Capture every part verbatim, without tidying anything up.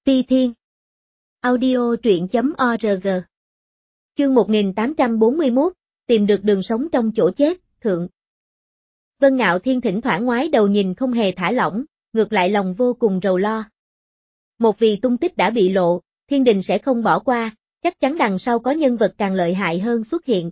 Ti Thiên. Audio truyện chấm org. Chương một nghìn tám trăm bốn mươi mốt, tìm được đường sống trong chỗ chết, thượng. Vân Ngạo Thiên thỉnh thoảng ngoái đầu nhìn không hề thả lỏng, ngược lại lòng vô cùng rầu lo. Một vì tung tích đã bị lộ, thiên đình sẽ không bỏ qua, chắc chắn đằng sau có nhân vật càng lợi hại hơn xuất hiện.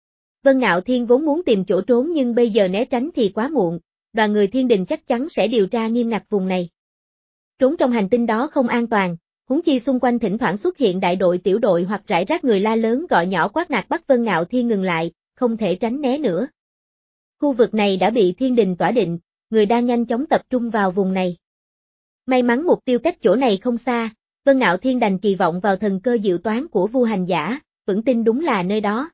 Vân Ngạo Thiên vốn muốn tìm chỗ trốn nhưng bây giờ né tránh thì quá muộn, đoàn người thiên đình chắc chắn sẽ điều tra nghiêm ngặt vùng này. Trốn trong hành tinh đó không an toàn, huống chi xung quanh thỉnh thoảng xuất hiện đại đội tiểu đội hoặc rải rác người la lớn gọi nhỏ quát nạt bắt Vân Ngạo Thiên ngừng lại, không thể tránh né nữa. Khu vực này đã bị thiên đình tỏa định, người đang nhanh chóng tập trung vào vùng này. May mắn mục tiêu cách chỗ này không xa, Vân Ngạo Thiên đành kỳ vọng vào thần cơ diệu toán của Vu Hành Giả, vững tin đúng là nơi đó.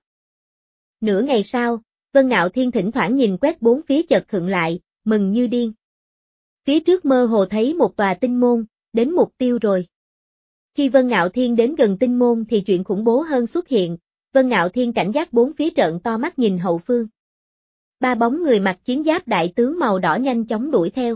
Nửa ngày sau, Vân Ngạo Thiên thỉnh thoảng nhìn quét bốn phía chợt khựng lại, mừng như điên. Phía trước mơ hồ thấy một tòa tinh môn, đến mục tiêu rồi. Khi Vân Ngạo Thiên đến gần tinh môn thì chuyện khủng bố hơn xuất hiện, Vân Ngạo Thiên cảnh giác bốn phía trợn to mắt nhìn hậu phương. Ba bóng người mặc chiến giáp đại tướng màu đỏ nhanh chóng đuổi theo.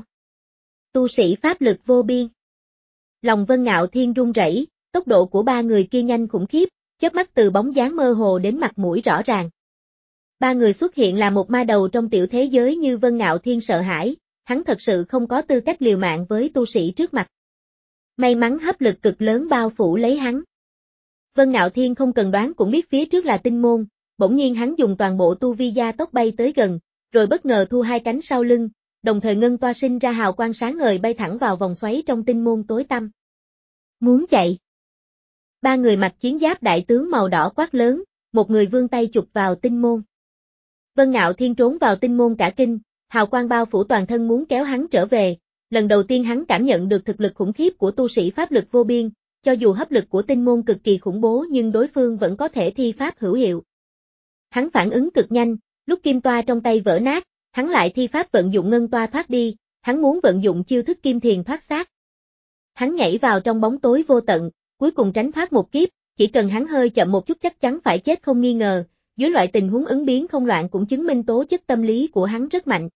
Tu sĩ pháp lực vô biên. Lòng Vân Ngạo Thiên run rẩy, tốc độ của ba người kia nhanh khủng khiếp, chớp mắt từ bóng dáng mơ hồ đến mặt mũi rõ ràng. Ba người xuất hiện là một ma đầu trong tiểu thế giới như Vân Ngạo Thiên sợ hãi, hắn thật sự không có tư cách liều mạng với tu sĩ trước mặt. May mắn hấp lực cực lớn bao phủ lấy hắn. Vân Ngạo Thiên không cần đoán cũng biết phía trước là tinh môn, bỗng nhiên hắn dùng toàn bộ tu vi gia tốc bay tới gần, rồi bất ngờ thu hai cánh sau lưng, đồng thời ngân toa sinh ra hào quang sáng ngời bay thẳng vào vòng xoáy trong tinh môn tối tăm. Muốn chạy. Ba người mặc chiến giáp đại tướng màu đỏ quát lớn, một người vươn tay chụp vào tinh môn. Vân Ngạo Thiên trốn vào tinh môn cả kinh, hào quang bao phủ toàn thân muốn kéo hắn trở về. Lần đầu tiên hắn cảm nhận được thực lực khủng khiếp của tu sĩ pháp lực vô biên, cho dù hấp lực của tinh môn cực kỳ khủng bố nhưng đối phương vẫn có thể thi pháp hữu hiệu. Hắn phản ứng cực nhanh, lúc kim toa trong tay vỡ nát, hắn lại thi pháp vận dụng ngân toa thoát đi, hắn muốn vận dụng chiêu thức kim thiền thoát xác. Hắn nhảy vào trong bóng tối vô tận, cuối cùng tránh thoát một kiếp, chỉ cần hắn hơi chậm một chút chắc chắn phải chết không nghi ngờ, dưới loại tình huống ứng biến không loạn cũng chứng minh tố chất tâm lý của hắn rất mạnh.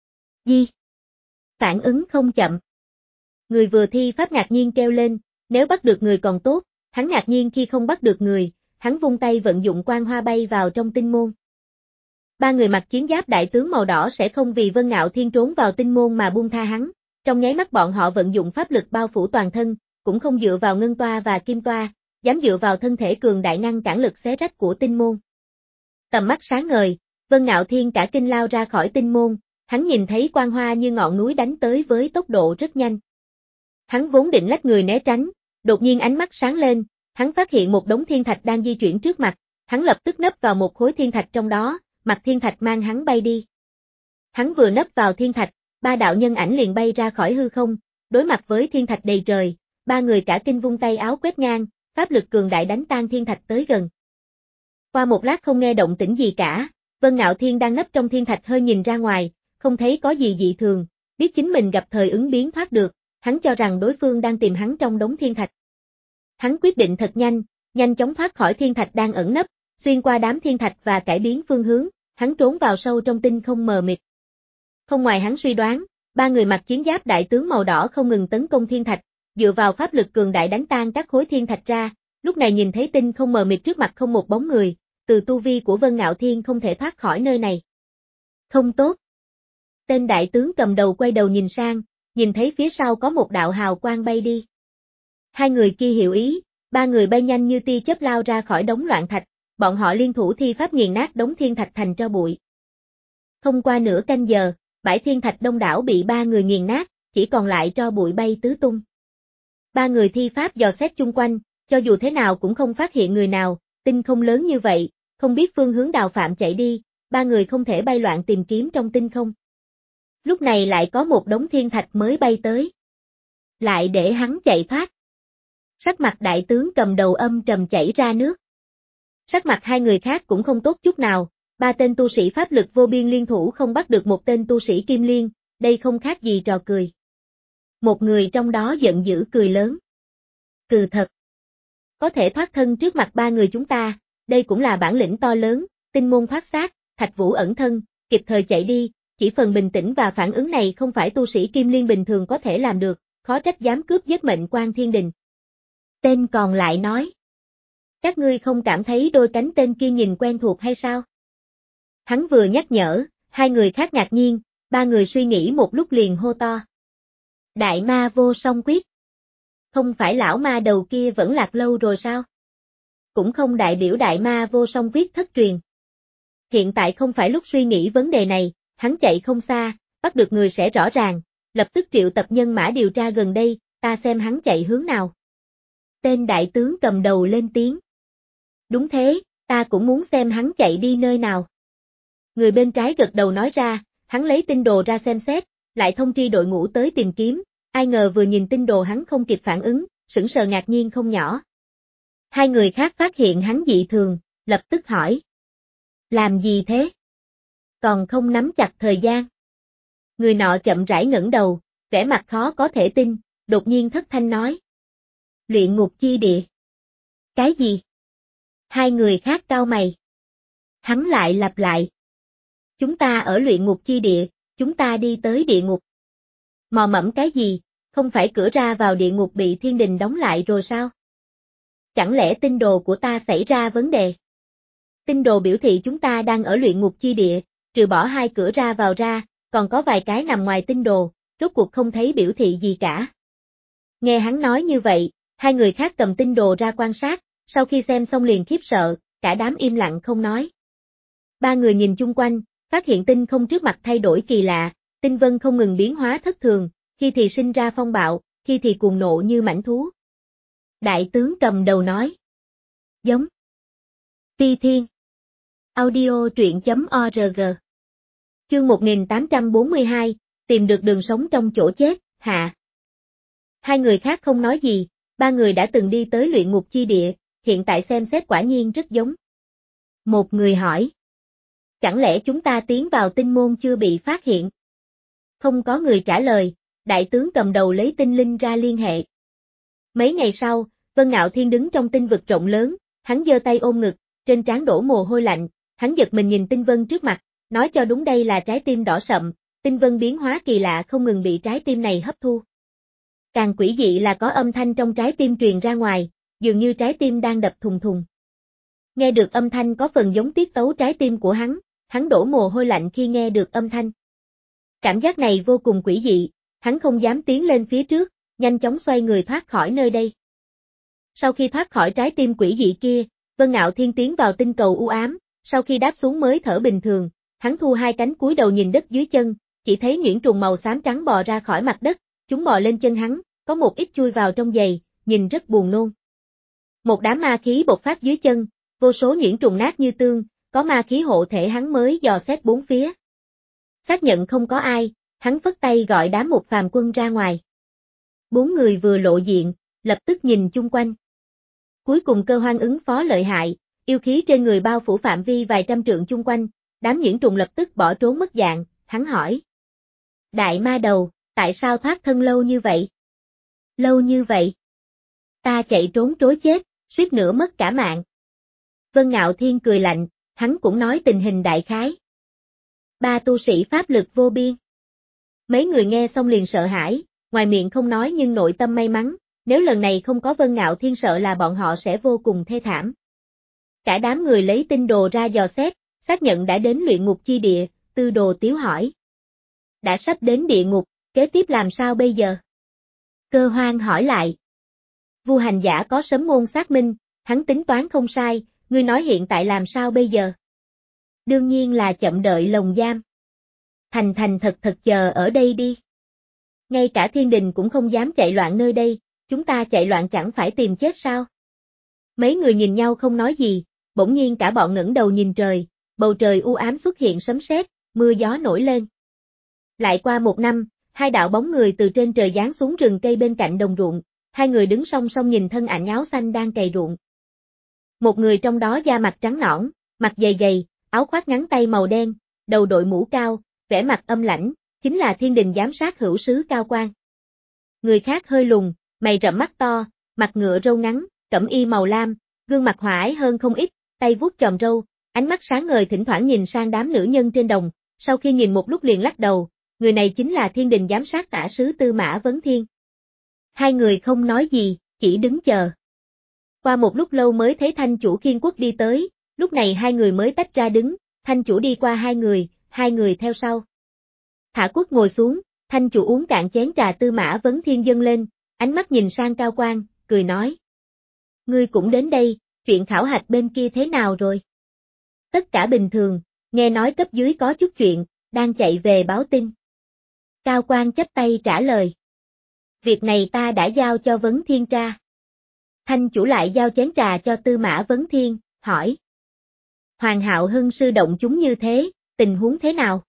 Di. Phản ứng không chậm. Người vừa thi pháp ngạc nhiên kêu lên, nếu bắt được người còn tốt, hắn ngạc nhiên khi không bắt được người, hắn vung tay vận dụng quang hoa bay vào trong tinh môn. Ba người mặc chiến giáp đại tướng màu đỏ sẽ không vì Vân Ngạo Thiên trốn vào tinh môn mà buông tha hắn, trong nháy mắt bọn họ vận dụng pháp lực bao phủ toàn thân, cũng không dựa vào ngân toa và kim toa, dám dựa vào thân thể cường đại ngăn cản lực xé rách của tinh môn. Tầm mắt sáng ngời, Vân Ngạo Thiên cả kinh lao ra khỏi tinh môn. Hắn nhìn thấy quang hoa như ngọn núi đánh tới với tốc độ rất nhanh. Hắn vốn định lách người né tránh, đột nhiên ánh mắt sáng lên, hắn phát hiện một đống thiên thạch đang di chuyển trước mặt, hắn lập tức nấp vào một khối thiên thạch trong đó, mặt thiên thạch mang hắn bay đi. Hắn vừa nấp vào thiên thạch, ba đạo nhân ảnh liền bay ra khỏi hư không, đối mặt với thiên thạch đầy trời, ba người cả kinh vung tay áo quét ngang, pháp lực cường đại đánh tan thiên thạch tới gần. Qua một lát không nghe động tĩnh gì cả, Vân Ngạo Thiên đang nấp trong thiên thạch hơi nhìn ra ngoài, không thấy có gì dị thường, biết chính mình gặp thời ứng biến thoát được, hắn cho rằng đối phương đang tìm hắn trong đống thiên thạch. Hắn quyết định thật nhanh, nhanh chóng thoát khỏi thiên thạch đang ẩn nấp, xuyên qua đám thiên thạch và cải biến phương hướng, hắn trốn vào sâu trong tinh không mờ mịt. Không ngoài hắn suy đoán, ba người mặc chiến giáp đại tướng màu đỏ không ngừng tấn công thiên thạch, dựa vào pháp lực cường đại đánh tan các khối thiên thạch ra, lúc này nhìn thấy tinh không mờ mịt trước mặt không một bóng người, từ tu vi của Vân Ngạo Thiên không thể thoát khỏi nơi này. Không tốt. Tên đại tướng cầm đầu quay đầu nhìn sang, nhìn thấy phía sau có một đạo hào quang bay đi. Hai người kia hiểu ý, ba người bay nhanh như tia chớp lao ra khỏi đống loạn thạch, bọn họ liên thủ thi pháp nghiền nát đống thiên thạch thành tro bụi. Không qua nửa canh giờ, bãi thiên thạch đông đảo bị ba người nghiền nát, chỉ còn lại tro bụi bay tứ tung. Ba người thi pháp dò xét chung quanh, cho dù thế nào cũng không phát hiện người nào, tinh không lớn như vậy, không biết phương hướng Đào Phạm chạy đi, ba người không thể bay loạn tìm kiếm trong tinh không. Lúc này lại có một đống thiên thạch mới bay tới. Lại để hắn chạy thoát. Sắc mặt đại tướng cầm đầu âm trầm chảy ra nước. Sắc mặt hai người khác cũng không tốt chút nào, ba tên tu sĩ pháp lực vô biên liên thủ không bắt được một tên tu sĩ kim liên, đây không khác gì trò cười. Một người trong đó giận dữ cười lớn. Cừ thật. Có thể thoát thân trước mặt ba người chúng ta, đây cũng là bản lĩnh to lớn, tinh môn thoát xác, Thạch Vũ ẩn thân, kịp thời chạy đi. Chỉ phần bình tĩnh và phản ứng này không phải tu sĩ kim liên bình thường có thể làm được, khó trách dám cướp giết mệnh quan thiên đình. Tên còn lại nói. Các ngươi không cảm thấy đôi cánh tên kia nhìn quen thuộc hay sao? Hắn vừa nhắc nhở, hai người khác ngạc nhiên, ba người suy nghĩ một lúc liền hô to. Đại ma vô song quyết. Không phải lão ma đầu kia vẫn lạc lâu rồi sao? Cũng không đại biểu đại ma vô song quyết thất truyền. Hiện tại không phải lúc suy nghĩ vấn đề này, hắn chạy không xa, bắt được người sẽ rõ ràng, lập tức triệu tập nhân mã điều tra gần đây, ta xem hắn chạy hướng nào. Tên đại tướng cầm đầu lên tiếng. Đúng thế, ta cũng muốn xem hắn chạy đi nơi nào. Người bên trái gật đầu nói ra, hắn lấy tinh đồ ra xem xét, lại thông tri đội ngũ tới tìm kiếm, ai ngờ vừa nhìn tinh đồ hắn không kịp phản ứng, sững sờ ngạc nhiên không nhỏ. Hai người khác phát hiện hắn dị thường, lập tức hỏi. Làm gì thế? Còn không nắm chặt thời gian. Người nọ chậm rãi ngẩng đầu, vẻ mặt khó có thể tin, đột nhiên thất thanh nói. Luyện ngục chi địa. Cái gì? Hai người khác cau mày. Hắn lại lặp lại. Chúng ta ở luyện ngục chi địa, chúng ta đi tới địa ngục. Mò mẫm cái gì, không phải cửa ra vào địa ngục bị thiên đình đóng lại rồi sao? Chẳng lẽ tinh đồ của ta xảy ra vấn đề? Tinh đồ biểu thị chúng ta đang ở luyện ngục chi địa, trừ bỏ hai cửa ra vào ra, còn có vài cái nằm ngoài tinh đồ, rốt cuộc không thấy biểu thị gì cả. Nghe hắn nói như vậy, hai người khác cầm tinh đồ ra quan sát, sau khi xem xong liền khiếp sợ, cả đám im lặng không nói. Ba người nhìn chung quanh, phát hiện tinh không trước mặt thay đổi kỳ lạ, tinh vân không ngừng biến hóa thất thường, khi thì sinh ra phong bạo, khi thì cuồng nộ như mãnh thú. Đại tướng cầm đầu nói. Giống. Phi Thiên. Audio truyện chấm org. Chương một nghìn tám trăm bốn mươi hai, tìm được đường sống trong chỗ chết, hạ. Hai người khác không nói gì, ba người đã từng đi tới luyện ngục chi địa, hiện tại xem xét quả nhiên rất giống. Một người hỏi. Chẳng lẽ chúng ta tiến vào tinh môn chưa bị phát hiện? Không có người trả lời, đại tướng cầm đầu lấy tinh linh ra liên hệ. Mấy ngày sau, Vân Ngạo Thiên đứng trong tinh vực rộng lớn, hắn giơ tay ôm ngực, trên trán đổ mồ hôi lạnh, hắn giật mình nhìn tinh vân trước mặt, nói cho đúng đây là trái tim đỏ sậm, tinh vân biến hóa kỳ lạ không ngừng bị trái tim này hấp thu. Càng quỷ dị là có âm thanh trong trái tim truyền ra ngoài, dường như trái tim đang đập thùng thùng. Nghe được âm thanh có phần giống tiết tấu trái tim của hắn, hắn đổ mồ hôi lạnh khi nghe được âm thanh. Cảm giác này vô cùng quỷ dị, hắn không dám tiến lên phía trước, nhanh chóng xoay người thoát khỏi nơi đây. Sau khi thoát khỏi trái tim quỷ dị kia, Vân Ngạo Thiên tiến vào tinh cầu u ám, sau khi đáp xuống mới thở bình thường, hắn thu hai cánh cúi đầu nhìn đất dưới chân, chỉ thấy nhuyễn trùng màu xám trắng bò ra khỏi mặt đất, chúng bò lên chân hắn, có một ít chui vào trong giày, nhìn rất buồn nôn. Một đám ma khí bộc phát dưới chân, vô số nhuyễn trùng nát như tương, có ma khí hộ thể hắn mới dò xét bốn phía. Xác nhận không có ai, hắn phất tay gọi đám một phàm quân ra ngoài. Bốn người vừa lộ diện, lập tức nhìn chung quanh. Cuối cùng Cơ Hoan ứng phó lợi hại, yêu khí trên người bao phủ phạm vi vài trăm trượng chung quanh, đám nhuyễn trùng lập tức bỏ trốn mất dạng, hắn hỏi. Đại ma đầu, tại sao thoát thân lâu như vậy? Lâu như vậy? Ta chạy trốn trối chết, suýt nữa mất cả mạng. Vân Ngạo Thiên cười lạnh, hắn cũng nói tình hình đại khái. Ba tu sĩ pháp lực vô biên. Mấy người nghe xong liền sợ hãi, ngoài miệng không nói nhưng nội tâm may mắn, nếu lần này không có Vân Ngạo Thiên sợ là bọn họ sẽ vô cùng thê thảm. Cả đám người lấy tinh đồ ra dò xét, xác nhận đã đến luyện ngục chi địa, Tư Đồ Tiếu hỏi. Đã sắp đến địa ngục, kế tiếp làm sao bây giờ? Cơ Hoan hỏi lại. Vu hành giả có sấm môn xác minh, hắn tính toán không sai, ngươi nói hiện tại làm sao bây giờ? Đương nhiên là chậm đợi lồng giam. Thành thành thật thật chờ ở đây đi. Ngay cả thiên đình cũng không dám chạy loạn nơi đây, chúng ta chạy loạn chẳng phải tìm chết sao? Mấy người nhìn nhau không nói gì, bỗng nhiên cả bọn ngẩng đầu nhìn trời, bầu trời u ám xuất hiện sấm sét, mưa gió nổi lên. Lại qua một năm, hai đạo bóng người từ trên trời giáng xuống rừng cây bên cạnh đồng ruộng, hai người đứng song song nhìn thân ảnh áo xanh đang cày ruộng. Một người trong đó da mặt trắng nõn, mặt dày dày, áo khoác ngắn tay màu đen, đầu đội mũ cao, vẻ mặt âm lãnh, chính là thiên đình giám sát hữu sứ Cao Quang. Người khác hơi lùn, mày rậm mắt to, mặt ngựa râu ngắn, cẩm y màu lam, gương mặt hòa ái hơn không ít, tay vuốt chòm râu, ánh mắt sáng ngời thỉnh thoảng nhìn sang đám nữ nhân trên đồng, sau khi nhìn một lúc liền lắc đầu, người này chính là thiên đình giám sát tả sứ Tư Mã Vấn Thiên. Hai người không nói gì, chỉ đứng chờ. Qua một lúc lâu mới thấy Thanh chủ Khiên Quốc đi tới, lúc này hai người mới tách ra đứng, Thanh chủ đi qua hai người, hai người theo sau. Thả Quốc ngồi xuống, Thanh chủ uống cạn chén trà Tư Mã Vấn Thiên dâng lên, ánh mắt nhìn sang Cao Quang, cười nói. Ngươi cũng đến đây, chuyện khảo hạch bên kia thế nào rồi? Tất cả bình thường, nghe nói cấp dưới có chút chuyện, đang chạy về báo tin. Cao Quang chắp tay trả lời. Việc này ta đã giao cho Vấn Thiên tra. Thanh chủ lại giao chén trà cho Tư Mã Vấn Thiên, hỏi. Hoàng Hạo Hưng sư động chúng như thế, tình huống thế nào?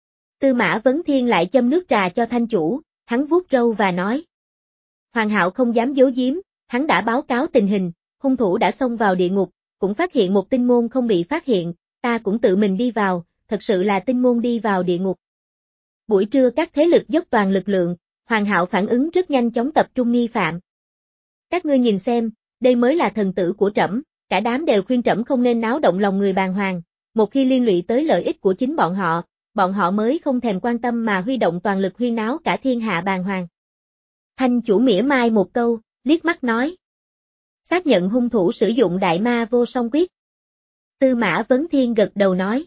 Tư Mã Vấn Thiên lại châm nước trà cho Thanh chủ, hắn vuốt râu và nói. Hoàng Hạo không dám giấu giếm, hắn đã báo cáo tình hình, hung thủ đã xông vào địa ngục, cũng phát hiện một tinh môn không bị phát hiện, ta cũng tự mình đi vào, thật sự là tinh môn đi vào địa ngục. Buổi trưa các thế lực dốc toàn lực lượng, Hoàng Hạo phản ứng rất nhanh chóng tập trung nghi phạm. Các ngươi nhìn xem, đây mới là thần tử của trẫm, cả đám đều khuyên trẫm không nên náo động lòng người bàng hoàng, một khi liên lụy tới lợi ích của chính bọn họ, bọn họ mới không thèm quan tâm mà huy động toàn lực huyên náo cả thiên hạ bàng hoàng. Thanh chủ mỉa mai một câu, liếc mắt nói. Xác nhận hung thủ sử dụng đại ma vô song quyết. Tư Mã Vấn Thiên gật đầu nói.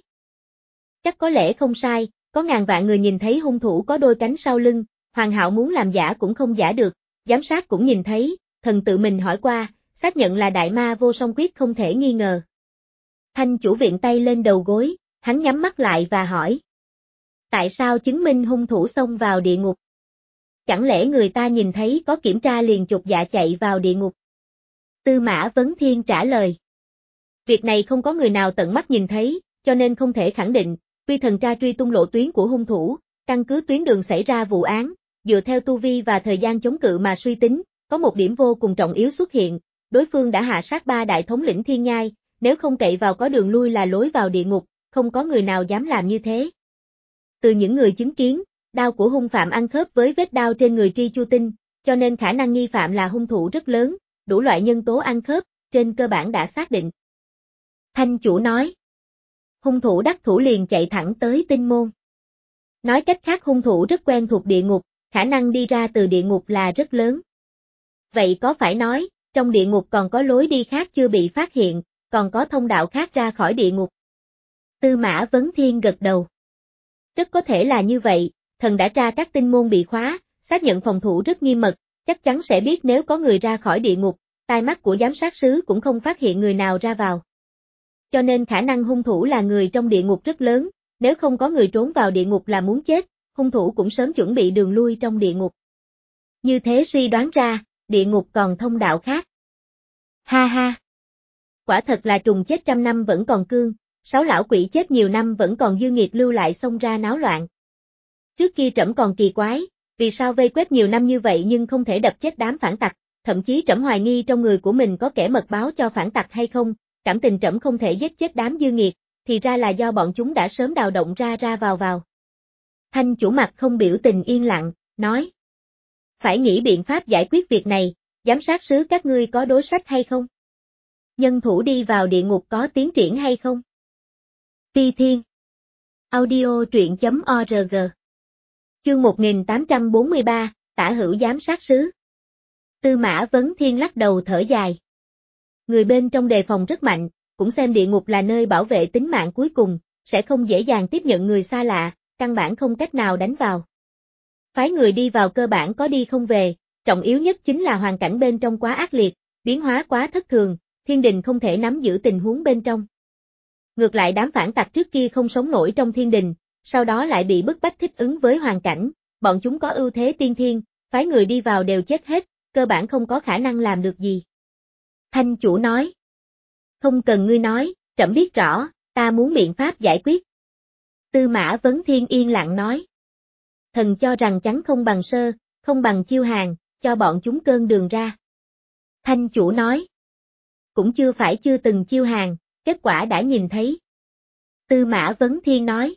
Chắc có lẽ không sai, có ngàn vạn người nhìn thấy hung thủ có đôi cánh sau lưng, Hoàng Hạo muốn làm giả cũng không giả được, giám sát cũng nhìn thấy, thần tự mình hỏi qua, xác nhận là đại ma vô song quyết không thể nghi ngờ. Thanh chủ viện tay lên đầu gối, hắn nhắm mắt lại và hỏi. Tại sao chứng minh hung thủ xông vào địa ngục? Chẳng lẽ người ta nhìn thấy có kiểm tra liền chột dạ chạy vào địa ngục? Tư Mã Vấn Thiên trả lời. Việc này không có người nào tận mắt nhìn thấy, cho nên không thể khẳng định, tuy thần tra truy tung lộ tuyến của hung thủ, căn cứ tuyến đường xảy ra vụ án, dựa theo tu vi và thời gian chống cự mà suy tính, có một điểm vô cùng trọng yếu xuất hiện, đối phương đã hạ sát ba đại thống lĩnh thiên nhai, nếu không cậy vào có đường lui là lối vào địa ngục, không có người nào dám làm như thế. Từ những người chứng kiến, đao của hung phạm ăn khớp với vết đao trên người Tri Chu Tinh, cho nên khả năng nghi phạm là hung thủ rất lớn, đủ loại nhân tố ăn khớp, trên cơ bản đã xác định. Thanh chủ nói. Hung thủ đắc thủ liền chạy thẳng tới tinh môn. Nói cách khác hung thủ rất quen thuộc địa ngục, khả năng đi ra từ địa ngục là rất lớn. Vậy có phải nói, trong địa ngục còn có lối đi khác chưa bị phát hiện, còn có thông đạo khác ra khỏi địa ngục? Tư Mã Vấn Thiên gật đầu. Rất có thể là như vậy, thần đã tra các tinh môn bị khóa, xác nhận phòng thủ rất nghiêm mật, chắc chắn sẽ biết nếu có người ra khỏi địa ngục, tai mắt của giám sát sứ cũng không phát hiện người nào ra vào. Cho nên khả năng hung thủ là người trong địa ngục rất lớn, nếu không có người trốn vào địa ngục là muốn chết, hung thủ cũng sớm chuẩn bị đường lui trong địa ngục. Như thế suy đoán ra, địa ngục còn thông đạo khác. Ha ha! Quả thật là trùng chết trăm năm vẫn còn cương, sáu lão quỷ chết nhiều năm vẫn còn dư nghiệt lưu lại xông ra náo loạn. Trước kia trẫm còn kỳ quái, vì sao vây quét nhiều năm như vậy nhưng không thể đập chết đám phản tặc, thậm chí trẫm hoài nghi trong người của mình có kẻ mật báo cho phản tặc hay không, cảm tình trẫm không thể giết chết đám dư nghiệt, thì ra là do bọn chúng đã sớm đào động ra ra vào vào. Thanh chủ mặt không biểu tình yên lặng, nói. Phải nghĩ biện pháp giải quyết việc này, giám sát sứ các ngươi có đối sách hay không? Nhân thủ đi vào địa ngục có tiến triển hay không? Ti Thiên Audio truyện.org Chương một nghìn tám trăm bốn mươi ba, Tả hữu giám sát sứ. Tư Mã Vấn Thiên lắc đầu thở dài. Người bên trong đề phòng rất mạnh, cũng xem địa ngục là nơi bảo vệ tính mạng cuối cùng, sẽ không dễ dàng tiếp nhận người xa lạ, căn bản không cách nào đánh vào. Phái người đi vào cơ bản có đi không về, trọng yếu nhất chính là hoàn cảnh bên trong quá ác liệt, biến hóa quá thất thường, thiên đình không thể nắm giữ tình huống bên trong. Ngược lại đám phản tặc trước kia không sống nổi trong thiên đình, sau đó lại bị bức bách thích ứng với hoàn cảnh, bọn chúng có ưu thế tiên thiên, phái người đi vào đều chết hết, cơ bản không có khả năng làm được gì. Thanh chủ nói. Không cần ngươi nói, trẫm biết rõ, ta muốn biện pháp giải quyết. Tư Mã Vấn Thiên yên lặng nói. Thần cho rằng trắng không bằng sơ, không bằng chiêu hàng, cho bọn chúng cơn đường ra. Thanh chủ nói. Cũng chưa phải chưa từng chiêu hàng, kết quả đã nhìn thấy. Tư Mã Vấn Thiên nói.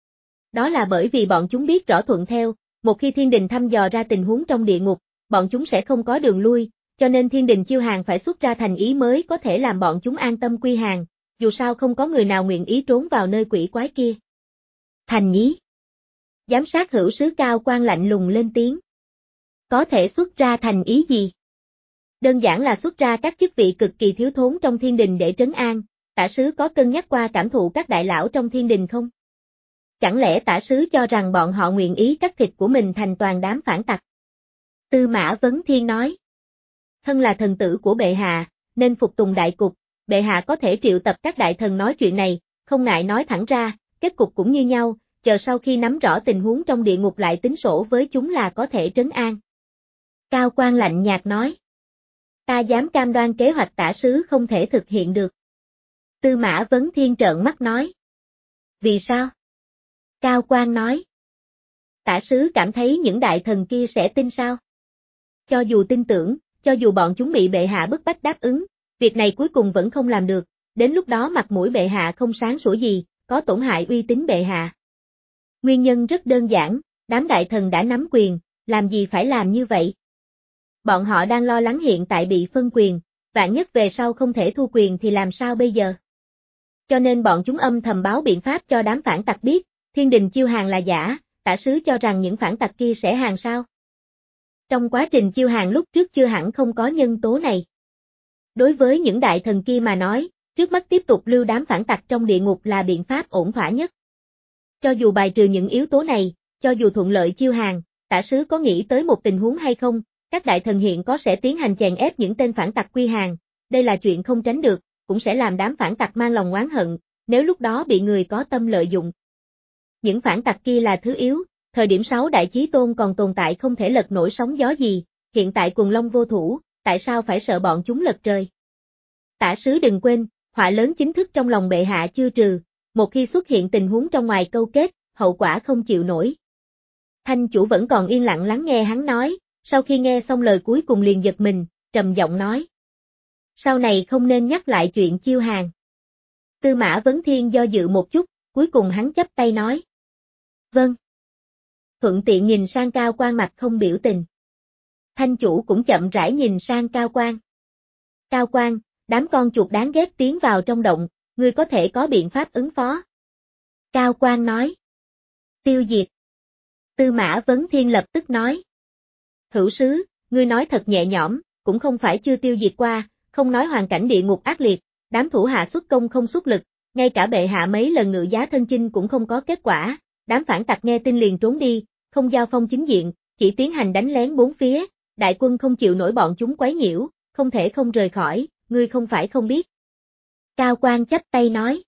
Đó là bởi vì bọn chúng biết rõ thuận theo, một khi thiên đình thăm dò ra tình huống trong địa ngục, bọn chúng sẽ không có đường lui, cho nên thiên đình chiêu hàng phải xuất ra thành ý mới có thể làm bọn chúng an tâm quy hàng, dù sao không có người nào nguyện ý trốn vào nơi quỷ quái kia. Thành ý. Giám sát hữu sứ Cao Quang lạnh lùng lên tiếng. Có thể xuất ra thành ý gì? Đơn giản là xuất ra các chức vị cực kỳ thiếu thốn trong thiên đình để trấn an, tả sứ có cân nhắc qua cảm thụ các đại lão trong thiên đình không? Chẳng lẽ tả sứ cho rằng bọn họ nguyện ý cắt thịt của mình thành toàn đám phản tặc? Tư Mã Vấn Thiên nói. Thân là thần tử của bệ hạ, nên phục tùng đại cục, bệ hạ có thể triệu tập các đại thần nói chuyện này, không ngại nói thẳng ra, kết cục cũng như nhau, chờ sau khi nắm rõ tình huống trong địa ngục lại tính sổ với chúng là có thể trấn an. Cao Quan lạnh nhạt nói. Ta dám cam đoan kế hoạch tả sứ không thể thực hiện được. Tư Mã Vấn Thiên trợn mắt nói. Vì sao? Cao Quan nói. Tả sứ cảm thấy những đại thần kia sẽ tin sao? Cho dù tin tưởng, cho dù bọn chúng bị bệ hạ bức bách đáp ứng, việc này cuối cùng vẫn không làm được, đến lúc đó mặt mũi bệ hạ không sáng sủa gì, có tổn hại uy tín bệ hạ. Nguyên nhân rất đơn giản, đám đại thần đã nắm quyền, làm gì phải làm như vậy? Bọn họ đang lo lắng hiện tại bị phân quyền, vạn nhất về sau không thể thu quyền thì làm sao bây giờ? Cho nên bọn chúng âm thầm báo biện pháp cho đám phản tặc biết, thiên đình chiêu hàng là giả, tả sứ cho rằng những phản tặc kia sẽ hàng sao? Trong quá trình chiêu hàng lúc trước chưa hẳn không có nhân tố này. Đối với những đại thần kia mà nói, trước mắt tiếp tục lưu đám phản tặc trong địa ngục là biện pháp ổn thỏa nhất. Cho dù bài trừ những yếu tố này, cho dù thuận lợi chiêu hàng, tả sứ có nghĩ tới một tình huống hay không, các đại thần hiện có sẽ tiến hành chèn ép những tên phản tặc quy hàng, đây là chuyện không tránh được, cũng sẽ làm đám phản tặc mang lòng oán hận, nếu lúc đó bị người có tâm lợi dụng. Những phản tặc kia là thứ yếu, thời điểm sáu đại chí tôn còn tồn tại không thể lật nổi sóng gió gì, hiện tại quần long vô thủ, tại sao phải sợ bọn chúng lật trời? Tả sứ đừng quên, họa lớn chính thức trong lòng bệ hạ chưa trừ, một khi xuất hiện tình huống trong ngoài câu kết, hậu quả không chịu nổi. Thanh chủ vẫn còn yên lặng lắng nghe hắn nói, sau khi nghe xong lời cuối cùng liền giật mình, trầm giọng nói. Sau này không nên nhắc lại chuyện chiêu hàng. Tư Mã Vấn Thiên do dự một chút, cuối cùng hắn chắp tay nói. Vâng. Thuận tiện nhìn sang Cao Quan mặt không biểu tình. Thanh chủ cũng chậm rãi nhìn sang Cao Quan. Cao Quan, đám con chuột đáng ghét tiến vào trong động, ngươi có thể có biện pháp ứng phó. Cao Quan nói. Tiêu diệt. Tư Mã Vấn Thiên lập tức nói. Hữu sứ, ngươi nói thật nhẹ nhõm, cũng không phải chưa tiêu diệt qua, không nói hoàn cảnh địa ngục ác liệt, đám thủ hạ xuất công không xuất lực, ngay cả bệ hạ mấy lần ngự giá thân chinh cũng không có kết quả, đám phản tặc nghe tin liền trốn đi, không giao phong chính diện, chỉ tiến hành đánh lén bốn phía, đại quân không chịu nổi bọn chúng quấy nhiễu, không thể không rời khỏi, ngươi không phải không biết. Cao Quan chắp tay nói.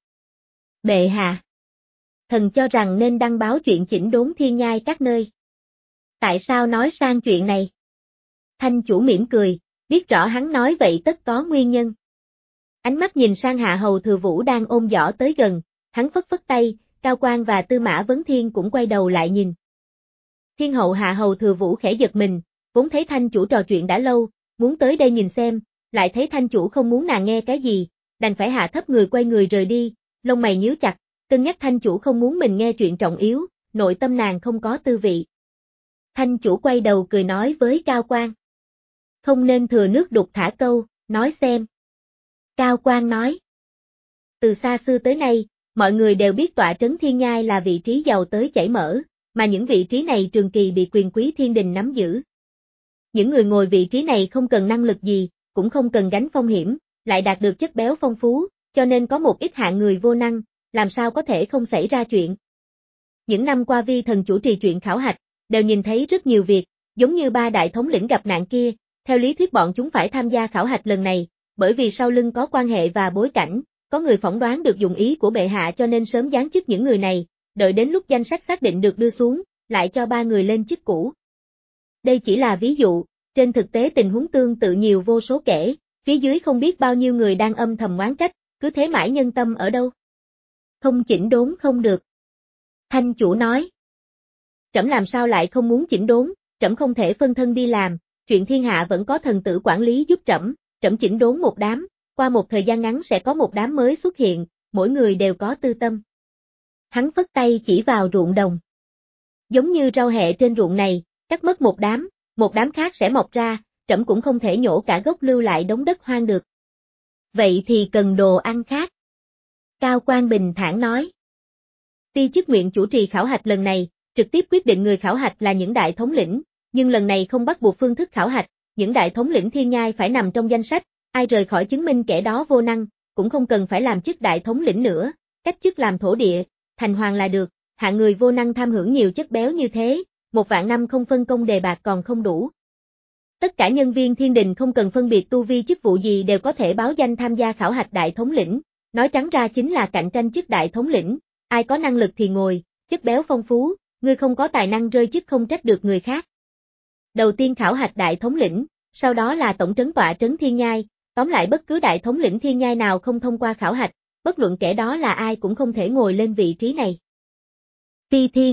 Bệ hạ. Thần cho rằng nên đăng báo chuyện chỉnh đốn thiên nhai các nơi. Tại sao nói sang chuyện này? Thanh chủ mỉm cười, biết rõ hắn nói vậy tất có nguyên nhân. Ánh mắt nhìn sang Hạ Hầu Thừa Vũ đang ôm giỏ tới gần, hắn phất phất tay, Cao Quan và Tư Mã Vấn Thiên cũng quay đầu lại nhìn. Thiên hậu Hạ Hầu Thừa Vũ khẽ giật mình, vốn thấy thanh chủ trò chuyện đã lâu, muốn tới đây nhìn xem, lại thấy thanh chủ không muốn nàng nghe cái gì, đành phải hạ thấp người quay người rời đi, lông mày nhíu chặt, cân nhắc thanh chủ không muốn mình nghe chuyện trọng yếu, nội tâm nàng không có tư vị. Thanh chủ quay đầu cười nói với Cao Quan. Không nên thừa nước đục thả câu, nói xem. Cao Quan nói. Từ xa xưa tới nay, mọi người đều biết tọa trấn thiên nhai là vị trí giàu tới chảy mỡ, mà những vị trí này trường kỳ bị quyền quý thiên đình nắm giữ. Những người ngồi vị trí này không cần năng lực gì, cũng không cần gánh phong hiểm, lại đạt được chất béo phong phú, cho nên có một ít hạng người vô năng, làm sao có thể không xảy ra chuyện. Những năm qua vi thần chủ trì chuyện khảo hạch, đều nhìn thấy rất nhiều việc, giống như ba đại thống lĩnh gặp nạn kia, theo lý thuyết bọn chúng phải tham gia khảo hạch lần này, bởi vì sau lưng có quan hệ và bối cảnh, có người phỏng đoán được dụng ý của bệ hạ cho nên sớm giáng chức những người này, đợi đến lúc danh sách xác định được đưa xuống, lại cho ba người lên chức cũ. Đây chỉ là ví dụ, trên thực tế tình huống tương tự nhiều vô số kể, phía dưới không biết bao nhiêu người đang âm thầm oán trách, cứ thế mãi nhân tâm ở đâu. Không chỉnh đốn không được. Thanh chủ nói. Trẫm làm sao lại không muốn chỉnh đốn, trẫm không thể phân thân đi làm, chuyện thiên hạ vẫn có thần tử quản lý giúp trẫm, trẫm chỉnh đốn một đám, qua một thời gian ngắn sẽ có một đám mới xuất hiện, mỗi người đều có tư tâm. Hắn phất tay chỉ vào ruộng đồng. Giống như rau hẹ trên ruộng này, cắt mất một đám, một đám khác sẽ mọc ra, trẫm cũng không thể nhổ cả gốc lưu lại đống đất hoang được. Vậy thì cần đồ ăn khác. Cao Quan bình thản nói. Ti chức nguyện chủ trì khảo hạch lần này, trực tiếp quyết định người khảo hạch là những đại thống lĩnh, nhưng lần này không bắt buộc phương thức khảo hạch, những đại thống lĩnh thiên nhai phải nằm trong danh sách, ai rời khỏi chứng minh kẻ đó vô năng, cũng không cần phải làm chức đại thống lĩnh nữa, cách chức làm thổ địa, thành hoàng là được, hạng người vô năng tham hưởng nhiều chất béo như thế, một vạn năm không phân công đề bạc còn không đủ. Tất cả nhân viên thiên đình không cần phân biệt tu vi chức vụ gì đều có thể báo danh tham gia khảo hạch đại thống lĩnh, nói trắng ra chính là cạnh tranh chức đại thống lĩnh, ai có năng lực thì ngồi, chất béo phong phú, ngươi không có tài năng rơi chức không trách được người khác. Đầu tiên khảo hạch đại thống lĩnh, sau đó là tổng trấn tọa trấn thiên nhai, tóm lại bất cứ đại thống lĩnh thiên nhai nào không thông qua khảo hạch, bất luận kẻ đó là ai cũng không thể ngồi lên vị trí này. Phi Thiên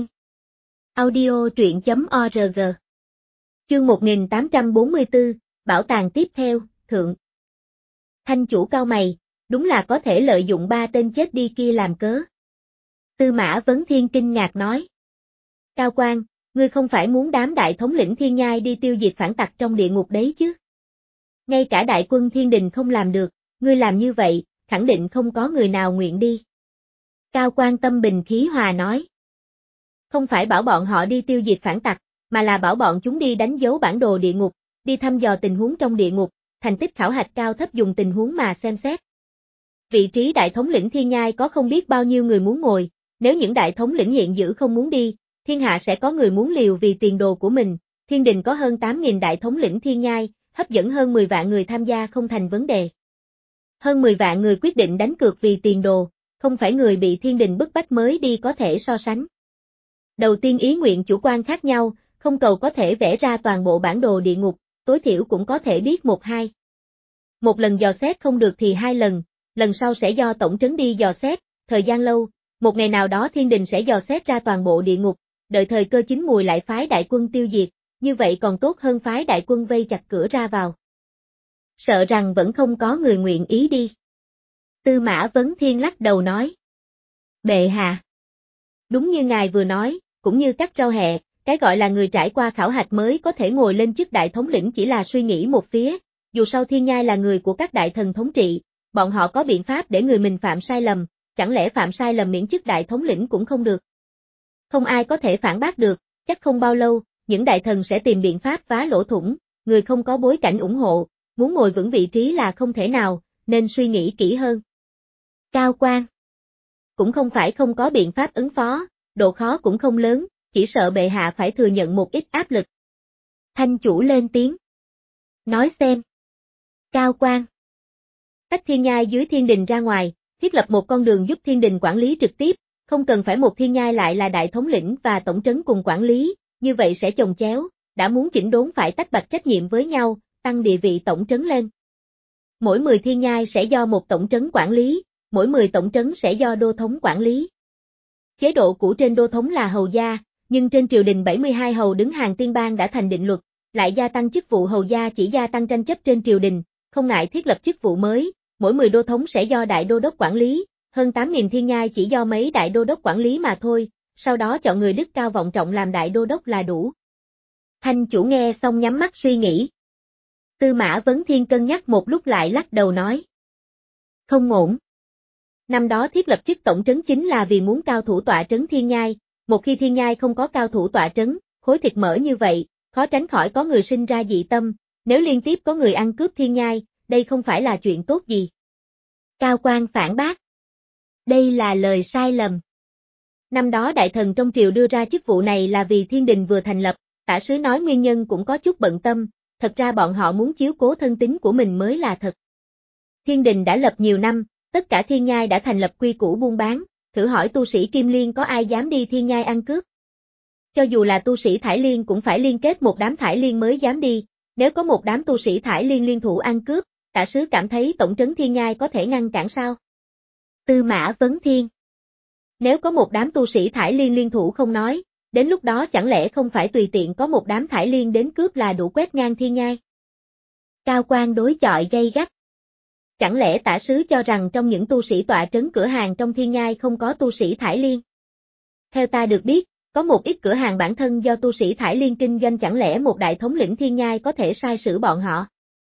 Audio truyện.org Chương một nghìn tám trăm bốn mươi tư, Bảo tàng tiếp theo, Thượng. Thanh chủ cao mày, đúng là có thể lợi dụng ba tên chết đi kia làm cớ. Tư Mã Vấn Thiên kinh ngạc nói. Cao Quan, ngươi không phải muốn đám đại thống lĩnh thiên nhai đi tiêu diệt phản tặc trong địa ngục đấy chứ? Ngay cả đại quân thiên đình không làm được, ngươi làm như vậy, khẳng định không có người nào nguyện đi. Cao Quan tâm bình khí hòa nói. Không phải bảo bọn họ đi tiêu diệt phản tặc, mà là bảo bọn chúng đi đánh dấu bản đồ địa ngục, đi thăm dò tình huống trong địa ngục, thành tích khảo hạch cao thấp dùng tình huống mà xem xét. Vị trí đại thống lĩnh thiên nhai có không biết bao nhiêu người muốn ngồi, nếu những đại thống lĩnh hiện giữ không muốn đi, thiên hạ sẽ có người muốn liều vì tiền đồ của mình, thiên đình có hơn tám nghìn đại thống lĩnh thiên nhai, hấp dẫn hơn mười vạn người tham gia không thành vấn đề. Hơn mười vạn người quyết định đánh cược vì tiền đồ, không phải người bị thiên đình bức bách mới đi có thể so sánh. Đầu tiên ý nguyện chủ quan khác nhau, không cầu có thể vẽ ra toàn bộ bản đồ địa ngục, tối thiểu cũng có thể biết một hai. Một lần dò xét không được thì hai lần, lần sau sẽ do tổng trấn đi dò xét, thời gian lâu, một ngày nào đó thiên đình sẽ dò xét ra toàn bộ địa ngục, đợi thời cơ chín mùi lại phái đại quân tiêu diệt, như vậy còn tốt hơn phái đại quân vây chặt cửa ra vào. Sợ rằng vẫn không có người nguyện ý đi. Tư Mã Vấn Thiên lắc đầu nói. Bệ hạ. Đúng như ngài vừa nói, cũng như cắt rau hẹ, cái gọi là người trải qua khảo hạch mới có thể ngồi lên chức đại thống lĩnh chỉ là suy nghĩ một phía, dù sao thiên nhai là người của các đại thần thống trị, bọn họ có biện pháp để người mình phạm sai lầm, chẳng lẽ phạm sai lầm miễn chức đại thống lĩnh cũng không được. Không ai có thể phản bác được, chắc không bao lâu, những đại thần sẽ tìm biện pháp phá lỗ thủng, người không có bối cảnh ủng hộ, muốn ngồi vững vị trí là không thể nào, nên suy nghĩ kỹ hơn. Cao Quan cũng không phải không có biện pháp ứng phó, độ khó cũng không lớn, chỉ sợ bệ hạ phải thừa nhận một ít áp lực. Thanh chủ lên tiếng. Nói xem. Cao Quan tách thiên nhai dưới thiên đình ra ngoài, thiết lập một con đường giúp thiên đình quản lý trực tiếp, không cần phải một thiên nhai lại là đại thống lĩnh và tổng trấn cùng quản lý, như vậy sẽ chồng chéo, đã muốn chỉnh đốn phải tách bạch trách nhiệm với nhau, tăng địa vị tổng trấn lên. Mỗi mười thiên nhai sẽ do một tổng trấn quản lý, mỗi mười tổng trấn sẽ do đô thống quản lý. Chế độ cũ trên đô thống là hầu gia, nhưng trên triều đình bảy mươi hai hầu đứng hàng tiên bang đã thành định luật, lại gia tăng chức vụ hầu gia chỉ gia tăng tranh chấp trên triều đình, không ngại thiết lập chức vụ mới, mỗi mười đô thống sẽ do đại đô đốc quản lý, hơn tám nghìn thiên nhai chỉ do mấy đại đô đốc quản lý mà thôi, sau đó chọn người đức cao vọng trọng làm đại đô đốc là đủ. Thanh chủ nghe xong nhắm mắt suy nghĩ. Tư Mã Vấn Thiên cân nhắc một lúc lại lắc đầu nói. Không ổn. Năm đó thiết lập chức tổng trấn chính là vì muốn cao thủ tọa trấn thiên nhai, một khi thiên nhai không có cao thủ tọa trấn, khối thịt mỡ như vậy, khó tránh khỏi có người sinh ra dị tâm, nếu liên tiếp có người ăn cướp thiên nhai, đây không phải là chuyện tốt gì. Cao Quan phản bác. Đây là lời sai lầm. Năm đó đại thần trong triều đưa ra chức vụ này là vì thiên đình vừa thành lập, tả sứ nói nguyên nhân cũng có chút bận tâm, thật ra bọn họ muốn chiếu cố thân tín của mình mới là thật. Thiên đình đã lập nhiều năm, tất cả thiên nhai đã thành lập quy củ buôn bán, thử hỏi tu sĩ Kim Liên có ai dám đi thiên nhai ăn cướp. Cho dù là tu sĩ Thải Liên cũng phải liên kết một đám Thải Liên mới dám đi, nếu có một đám tu sĩ Thải Liên liên thủ ăn cướp, tả sứ cảm thấy tổng trấn thiên nhai có thể ngăn cản sao? Tư Mã Vấn Thiên. Nếu có một đám tu sĩ Thải Liên liên thủ không nói, đến lúc đó chẳng lẽ không phải tùy tiện có một đám Thải Liên đến cướp là đủ quét ngang thiên nhai? Cao Quan đối chọi gay gắt. Chẳng lẽ tả sứ cho rằng trong những tu sĩ tọa trấn cửa hàng trong thiên nhai không có tu sĩ Thải Liên? Theo ta được biết, có một ít cửa hàng bản thân do tu sĩ Thải Liên kinh doanh, chẳng lẽ một đại thống lĩnh thiên nhai có thể sai sử bọn họ?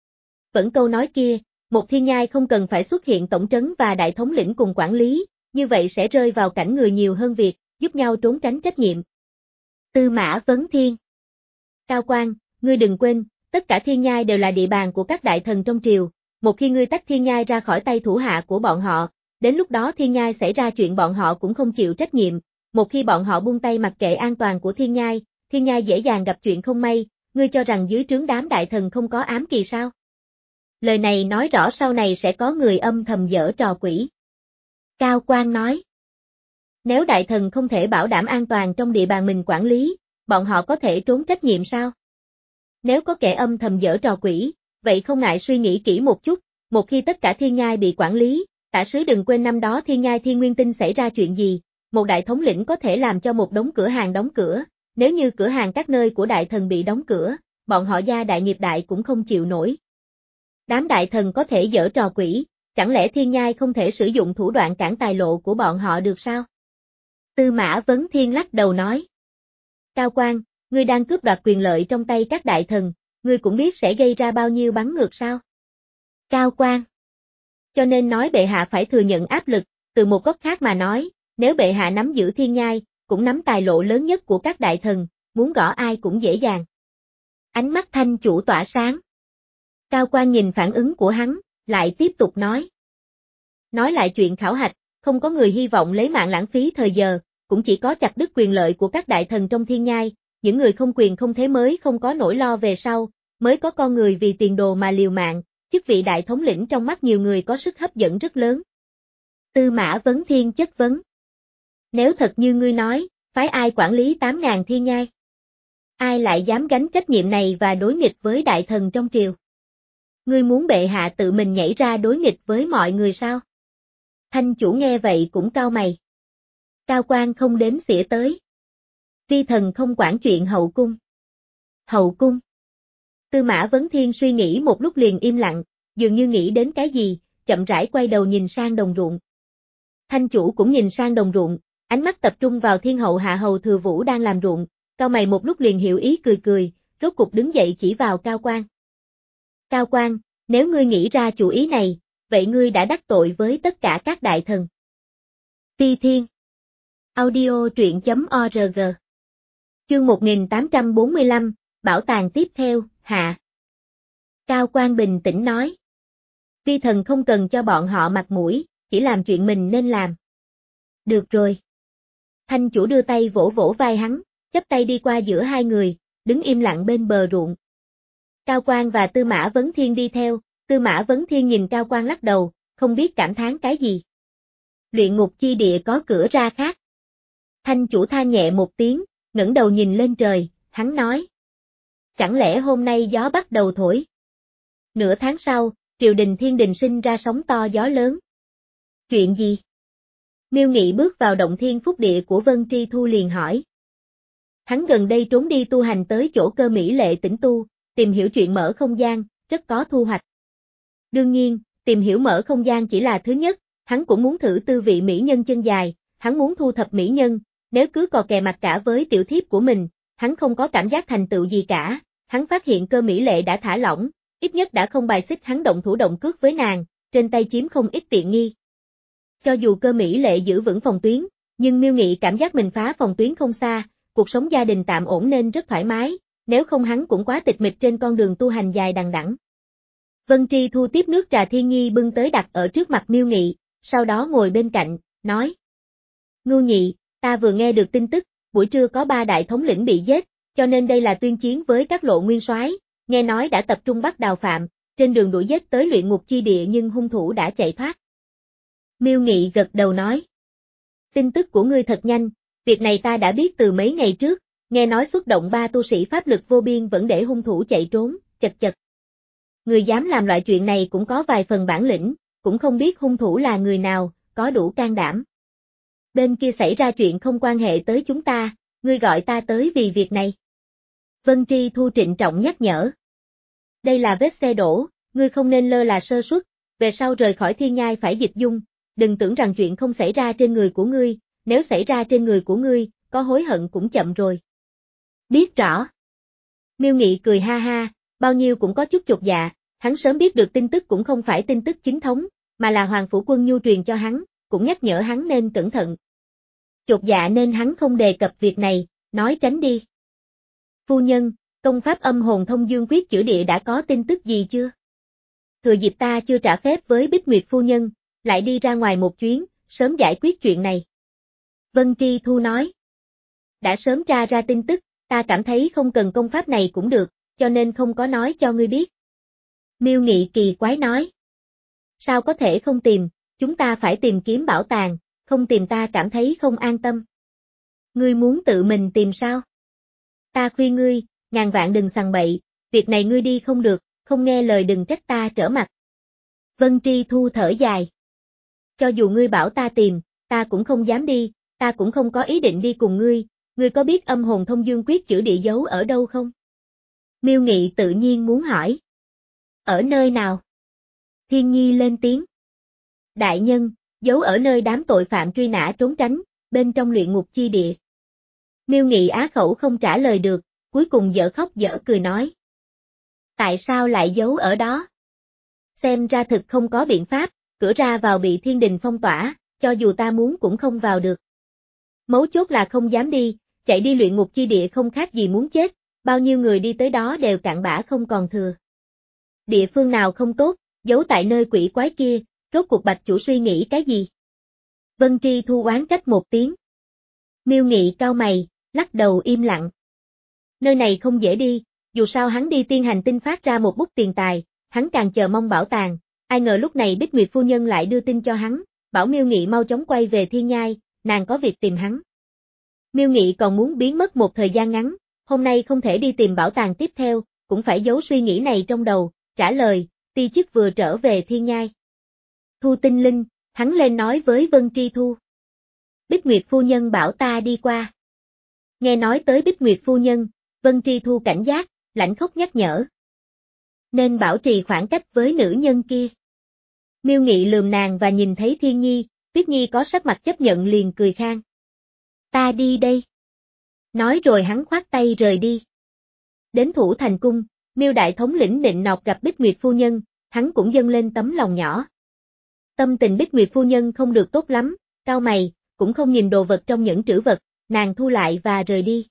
Vẫn câu nói kia, một thiên nhai không cần phải xuất hiện tổng trấn và đại thống lĩnh cùng quản lý, như vậy sẽ rơi vào cảnh người nhiều hơn việc, giúp nhau trốn tránh trách nhiệm. Tư Mã Vấn Thiên. Cao Quan, ngươi đừng quên, tất cả thiên nhai đều là địa bàn của các đại thần trong triều, một khi ngươi tách thiên nhai ra khỏi tay thủ hạ của bọn họ, đến lúc đó thiên nhai xảy ra chuyện bọn họ cũng không chịu trách nhiệm, một khi bọn họ buông tay mặc kệ an toàn của thiên nhai, thiên nhai dễ dàng gặp chuyện không may, ngươi cho rằng dưới trướng đám đại thần không có ám kỳ sao? Lời này nói rõ sau này sẽ có người âm thầm giở trò quỷ. Cao Quang nói. Nếu đại thần không thể bảo đảm an toàn trong địa bàn mình quản lý, bọn họ có thể trốn trách nhiệm sao? Nếu có kẻ âm thầm giở trò quỷ, vậy không ngại suy nghĩ kỹ một chút, một khi tất cả thiên nhai bị quản lý, tả sứ đừng quên năm đó thiên nhai Thiên Nguyên Tinh xảy ra chuyện gì, một đại thống lĩnh có thể làm cho một đống cửa hàng đóng cửa, nếu như cửa hàng các nơi của đại thần bị đóng cửa, bọn họ gia đại nghiệp đại cũng không chịu nổi. Đám đại thần có thể giở trò quỷ, chẳng lẽ thiên nhai không thể sử dụng thủ đoạn cản tài lộ của bọn họ được sao? Tư Mã Vấn Thiên lắc đầu nói. Cao Quang, ngươi đang cướp đoạt quyền lợi trong tay các đại thần, ngươi cũng biết sẽ gây ra bao nhiêu bắn ngược sao? Cao Quang. Cho nên nói bệ hạ phải thừa nhận áp lực, từ một góc khác mà nói, nếu bệ hạ nắm giữ thiên nhai, cũng nắm tài lộ lớn nhất của các đại thần, muốn gõ ai cũng dễ dàng. Ánh mắt Thanh chủ tỏa sáng. Cao Quang nhìn phản ứng của hắn, lại tiếp tục nói. Nói lại chuyện khảo hạch, không có người hy vọng lấy mạng lãng phí thời giờ, cũng chỉ có chặt đứt quyền lợi của các đại thần trong thiên nhai, những người không quyền không thế mới không có nỗi lo về sau, mới có con người vì tiền đồ mà liều mạng, chức vị đại thống lĩnh trong mắt nhiều người có sức hấp dẫn rất lớn. Tư Mã Vấn Thiên chất vấn. Nếu thật như ngươi nói, phái ai quản lý tám ngàn thiên nhai? Ai lại dám gánh trách nhiệm này và đối nghịch với đại thần trong triều? Ngươi muốn bệ hạ tự mình nhảy ra đối nghịch với mọi người sao? Thanh chủ nghe vậy cũng cau mày. Cao Quang không đếm xỉa tới. Vi thần không quản chuyện hậu cung. Hậu cung. Tư Mã Vấn Thiên suy nghĩ một lúc liền im lặng, dường như nghĩ đến cái gì, chậm rãi quay đầu nhìn sang đồng ruộng. Thanh chủ cũng nhìn sang đồng ruộng, ánh mắt tập trung vào thiên hậu hạ hầu Thừa Vũ đang làm ruộng, cau mày một lúc liền hiểu ý cười cười, rốt cục đứng dậy chỉ vào Cao Quang. Cao Quang, nếu ngươi nghĩ ra chủ ý này, vậy ngươi đã đắc tội với tất cả các đại thần. Phi Thiên. Audio truyện chấm org. Chương một nghìn tám trăm bốn mươi lăm, Bảo tàng tiếp theo, hạ. Cao Quang bình tĩnh nói. Vi thần không cần cho bọn họ mặt mũi, chỉ làm chuyện mình nên làm. Được rồi. Thanh chủ đưa tay vỗ vỗ vai hắn, chắp tay đi qua giữa hai người, đứng im lặng bên bờ ruộng. Cao Quang và Tư Mã Vấn Thiên đi theo, Tư Mã Vấn Thiên nhìn Cao Quang lắc đầu, không biết cảm thán cái gì. Luyện ngục chi địa có cửa ra khác. Thanh chủ than nhẹ một tiếng, ngẩng đầu nhìn lên trời, hắn nói. Chẳng lẽ hôm nay gió bắt đầu thổi? Nửa tháng sau, triều đình thiên đình sinh ra sóng to gió lớn. Chuyện gì? Miêu Nghị bước vào động thiên phúc địa của Vân Tri Thu liền hỏi. Hắn gần đây trốn đi tu hành tới chỗ Cơ Mỹ Lệ tĩnh tu, tìm hiểu chuyện mở không gian, rất có thu hoạch. Đương nhiên, tìm hiểu mở không gian chỉ là thứ nhất, hắn cũng muốn thử tư vị mỹ nhân chân dài, hắn muốn thu thập mỹ nhân, nếu cứ cò kè mặt cả với tiểu thiếp của mình, hắn không có cảm giác thành tựu gì cả, hắn phát hiện Cơ Mỹ Lệ đã thả lỏng, ít nhất đã không bài xích hắn động thủ động cước với nàng, trên tay chiếm không ít tiện nghi. Cho dù Cơ Mỹ Lệ giữ vững phòng tuyến, nhưng Miêu Nghị cảm giác mình phá phòng tuyến không xa, cuộc sống gia đình tạm ổn nên rất thoải mái, nếu không hắn cũng quá tịch mịch trên con đường tu hành dài đằng đẵng. Vân Tri Thu tiếp nước trà thiên nhi bưng tới đặt ở trước mặt Miêu Nghị, sau đó ngồi bên cạnh, nói. Ngưu Nhị, ta vừa nghe được tin tức, buổi trưa có ba đại thống lĩnh bị giết, cho nên đây là tuyên chiến với các lộ nguyên soái, nghe nói đã tập trung bắt Đào Phạm, trên đường đuổi giết tới luyện ngục chi địa nhưng hung thủ đã chạy thoát. Miêu Nghị gật đầu nói. Tin tức của ngươi thật nhanh, việc này ta đã biết từ mấy ngày trước, nghe nói xuất động ba tu sĩ pháp lực vô biên vẫn để hung thủ chạy trốn, chật chật. Người dám làm loại chuyện này cũng có vài phần bản lĩnh, cũng không biết hung thủ là người nào, có đủ can đảm. Bên kia xảy ra chuyện không quan hệ tới chúng ta, ngươi gọi ta tới vì việc này. Vân Tri Thu trịnh trọng nhắc nhở. Đây là vết xe đổ, ngươi không nên lơ là sơ suất, về sau rời khỏi thiên nhai phải dịch dung, đừng tưởng rằng chuyện không xảy ra trên người của ngươi, nếu xảy ra trên người của ngươi, có hối hận cũng chậm rồi. Biết rõ. Miêu Nghị cười ha ha, bao nhiêu cũng có chút chột dạ, hắn sớm biết được tin tức cũng không phải tin tức chính thống, mà là Hoàng Phủ Quân Nhu truyền cho hắn, cũng nhắc nhở hắn nên cẩn thận. Chột dạ nên hắn không đề cập việc này, nói tránh đi. Phu nhân, Công pháp âm hồn thông dương quyết chữa địa đã có tin tức gì chưa? Thừa dịp ta chưa trả phép với Bích Nguyệt phu nhân, lại đi ra ngoài một chuyến, sớm giải quyết chuyện này. Vân Tri Thu nói. Đã sớm tra ra tin tức, ta cảm thấy không cần công pháp này cũng được, cho nên không có nói cho ngươi biết. Miêu Nghị kỳ quái nói. Sao có thể không tìm, chúng ta phải tìm kiếm bảo tàng, không tìm ta cảm thấy không an tâm. Ngươi muốn tự mình tìm sao? Ta khuyên ngươi, ngàn vạn đừng sằng bậy, việc này ngươi đi không được, không nghe lời đừng trách ta trở mặt. Vân Tri Thu thở dài. Cho dù ngươi bảo ta tìm, ta cũng không dám đi, ta cũng không có ý định đi cùng ngươi, ngươi có biết âm hồn thông dương quyết chữa địa giấu ở đâu không? Miêu Nghị tự nhiên muốn hỏi. Ở nơi nào? Thiên Nhi lên tiếng. Đại nhân, giấu ở nơi đám tội phạm truy nã trốn tránh, bên trong luyện ngục chi địa. Miêu Nghị á khẩu không trả lời được, cuối cùng dở khóc dở cười nói. Tại sao lại giấu ở đó? Xem ra thực không có biện pháp, cửa ra vào bị thiên đình phong tỏa, cho dù ta muốn cũng không vào được. Mấu chốt là không dám đi, chạy đi luyện ngục chi địa không khác gì muốn chết, bao nhiêu người đi tới đó đều cạn bã không còn thừa. Địa phương nào không tốt, giấu tại nơi quỷ quái kia, rốt cuộc bạch chủ suy nghĩ cái gì? Vân Tri Thu oán trách một tiếng. Miêu Nghị cau mày, lắc đầu im lặng. Nơi này không dễ đi, dù sao hắn đi tiên hành tinh phát ra một bút tiền tài, hắn càng chờ mong bảo tàng, ai ngờ lúc này Bích Nguyệt phu nhân lại đưa tin cho hắn, bảo Miêu Nghị mau chóng quay về Thiên Nhai, nàng có việc tìm hắn. Miêu Nghị còn muốn biến mất một thời gian ngắn, hôm nay không thể đi tìm bảo tàng tiếp theo, cũng phải giấu suy nghĩ này trong đầu, trả lời, ti chức vừa trở về Thiên Nhai. Thu Tinh Linh, hắn lên nói với Vân Tri Thu. Bích Nguyệt phu nhân bảo ta đi qua. Nghe nói tới Bích Nguyệt phu nhân, Vân Tri Thu cảnh giác, lãnh khóc nhắc nhở. Nên bảo trì khoảng cách với nữ nhân kia. Miêu Nghị lườm nàng và nhìn thấy Thiên Nhi, Tuyết Nhi có sắc mặt chấp nhận liền cười khang. Ta đi đây. Nói rồi hắn khoát tay rời đi. Đến Thủ Thành Cung, Miêu Đại thống lĩnh nịnh nọt gặp Bích Nguyệt phu nhân, hắn cũng dâng lên tấm lòng nhỏ. Tâm tình Bích Nguyệt phu nhân không được tốt lắm, cau mày, cũng không nhìn đồ vật trong những trữ vật, nàng thu lại và rời đi.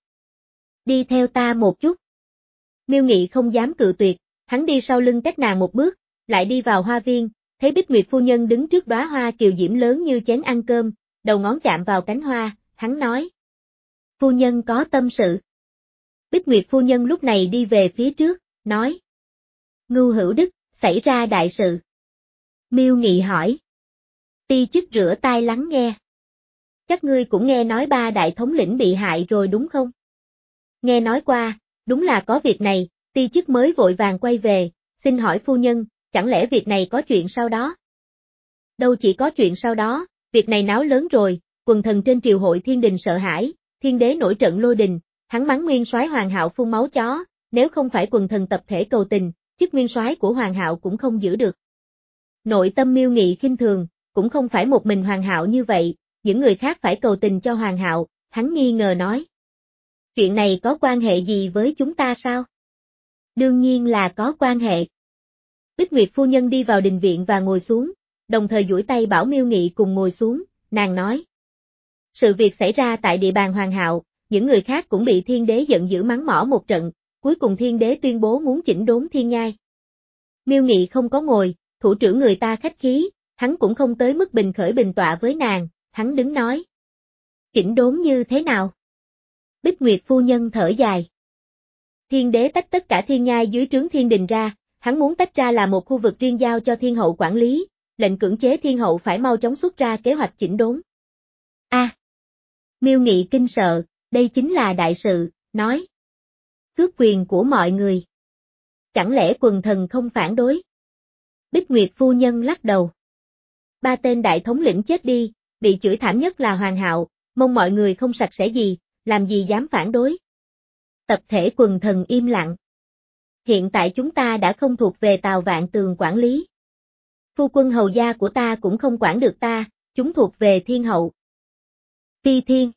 Đi theo ta một chút. Miêu Nghị không dám cự tuyệt, hắn đi sau lưng cách nàng một bước, lại đi vào hoa viên, thấy Bích Nguyệt phu nhân đứng trước đóa hoa kiều diễm lớn như chén ăn cơm, đầu ngón chạm vào cánh hoa, hắn nói. Phu nhân có tâm sự. Bích Nguyệt phu nhân lúc này đi về phía trước, nói. Ngưu Hữu Đức, xảy ra đại sự. Miêu Nghị hỏi. Ti chức rửa tai lắng nghe. Chắc ngươi cũng nghe nói ba đại thống lĩnh bị hại rồi đúng không? Nghe nói qua, đúng là có việc này, ti chức mới vội vàng quay về, xin hỏi phu nhân, chẳng lẽ việc này có chuyện sau đó? Đâu chỉ có chuyện sau đó, việc này náo lớn rồi, quần thần trên triều hội thiên đình sợ hãi, thiên đế nổi trận lôi đình, hắn mắng nguyên soái Hoàng Hạo phun máu chó, nếu không phải quần thần tập thể cầu tình, chức nguyên soái của Hoàng Hạo cũng không giữ được. Nội tâm Miêu Nghị khinh thường, cũng không phải một mình Hoàng Hạo như vậy, những người khác phải cầu tình cho Hoàng Hạo, hắn nghi ngờ nói. Chuyện này có quan hệ gì với chúng ta sao? Đương nhiên là có quan hệ. Bích Nguyệt phu nhân đi vào đình viện và ngồi xuống, đồng thời duỗi tay bảo Miêu Nghị cùng ngồi xuống, nàng nói. Sự việc xảy ra tại địa bàn Hoàng Hạo, những người khác cũng bị thiên đế giận dữ mắng mỏ một trận, cuối cùng thiên đế tuyên bố muốn chỉnh đốn thiên nhai. Miêu Nghị không có ngồi, thủ trưởng người ta khách khí, hắn cũng không tới mức bình khởi bình tọa với nàng, hắn đứng nói. Chỉnh đốn như thế nào? Bích Nguyệt phu nhân thở dài. Thiên đế tách tất cả thiên nhai dưới trướng thiên đình ra, hắn muốn tách ra là một khu vực riêng giao cho thiên hậu quản lý, lệnh cưỡng chế thiên hậu phải mau chóng xuất ra kế hoạch chỉnh đốn. A. À, Miêu Nghị kinh sợ, đây chính là đại sự, nói. Cướp quyền của mọi người. Chẳng lẽ quần thần không phản đối? Bích Nguyệt phu nhân lắc đầu. Ba tên đại thống lĩnh chết đi, bị chửi thảm nhất là Hoàng Hạo, mong mọi người không sạch sẽ gì, làm gì dám phản đối. Tập thể quần thần im lặng. Hiện tại chúng ta đã không thuộc về Tào Vạn Tường quản lý. Phu quân hầu gia của ta cũng không quản được ta, chúng thuộc về thiên hậu. Phi Thiên.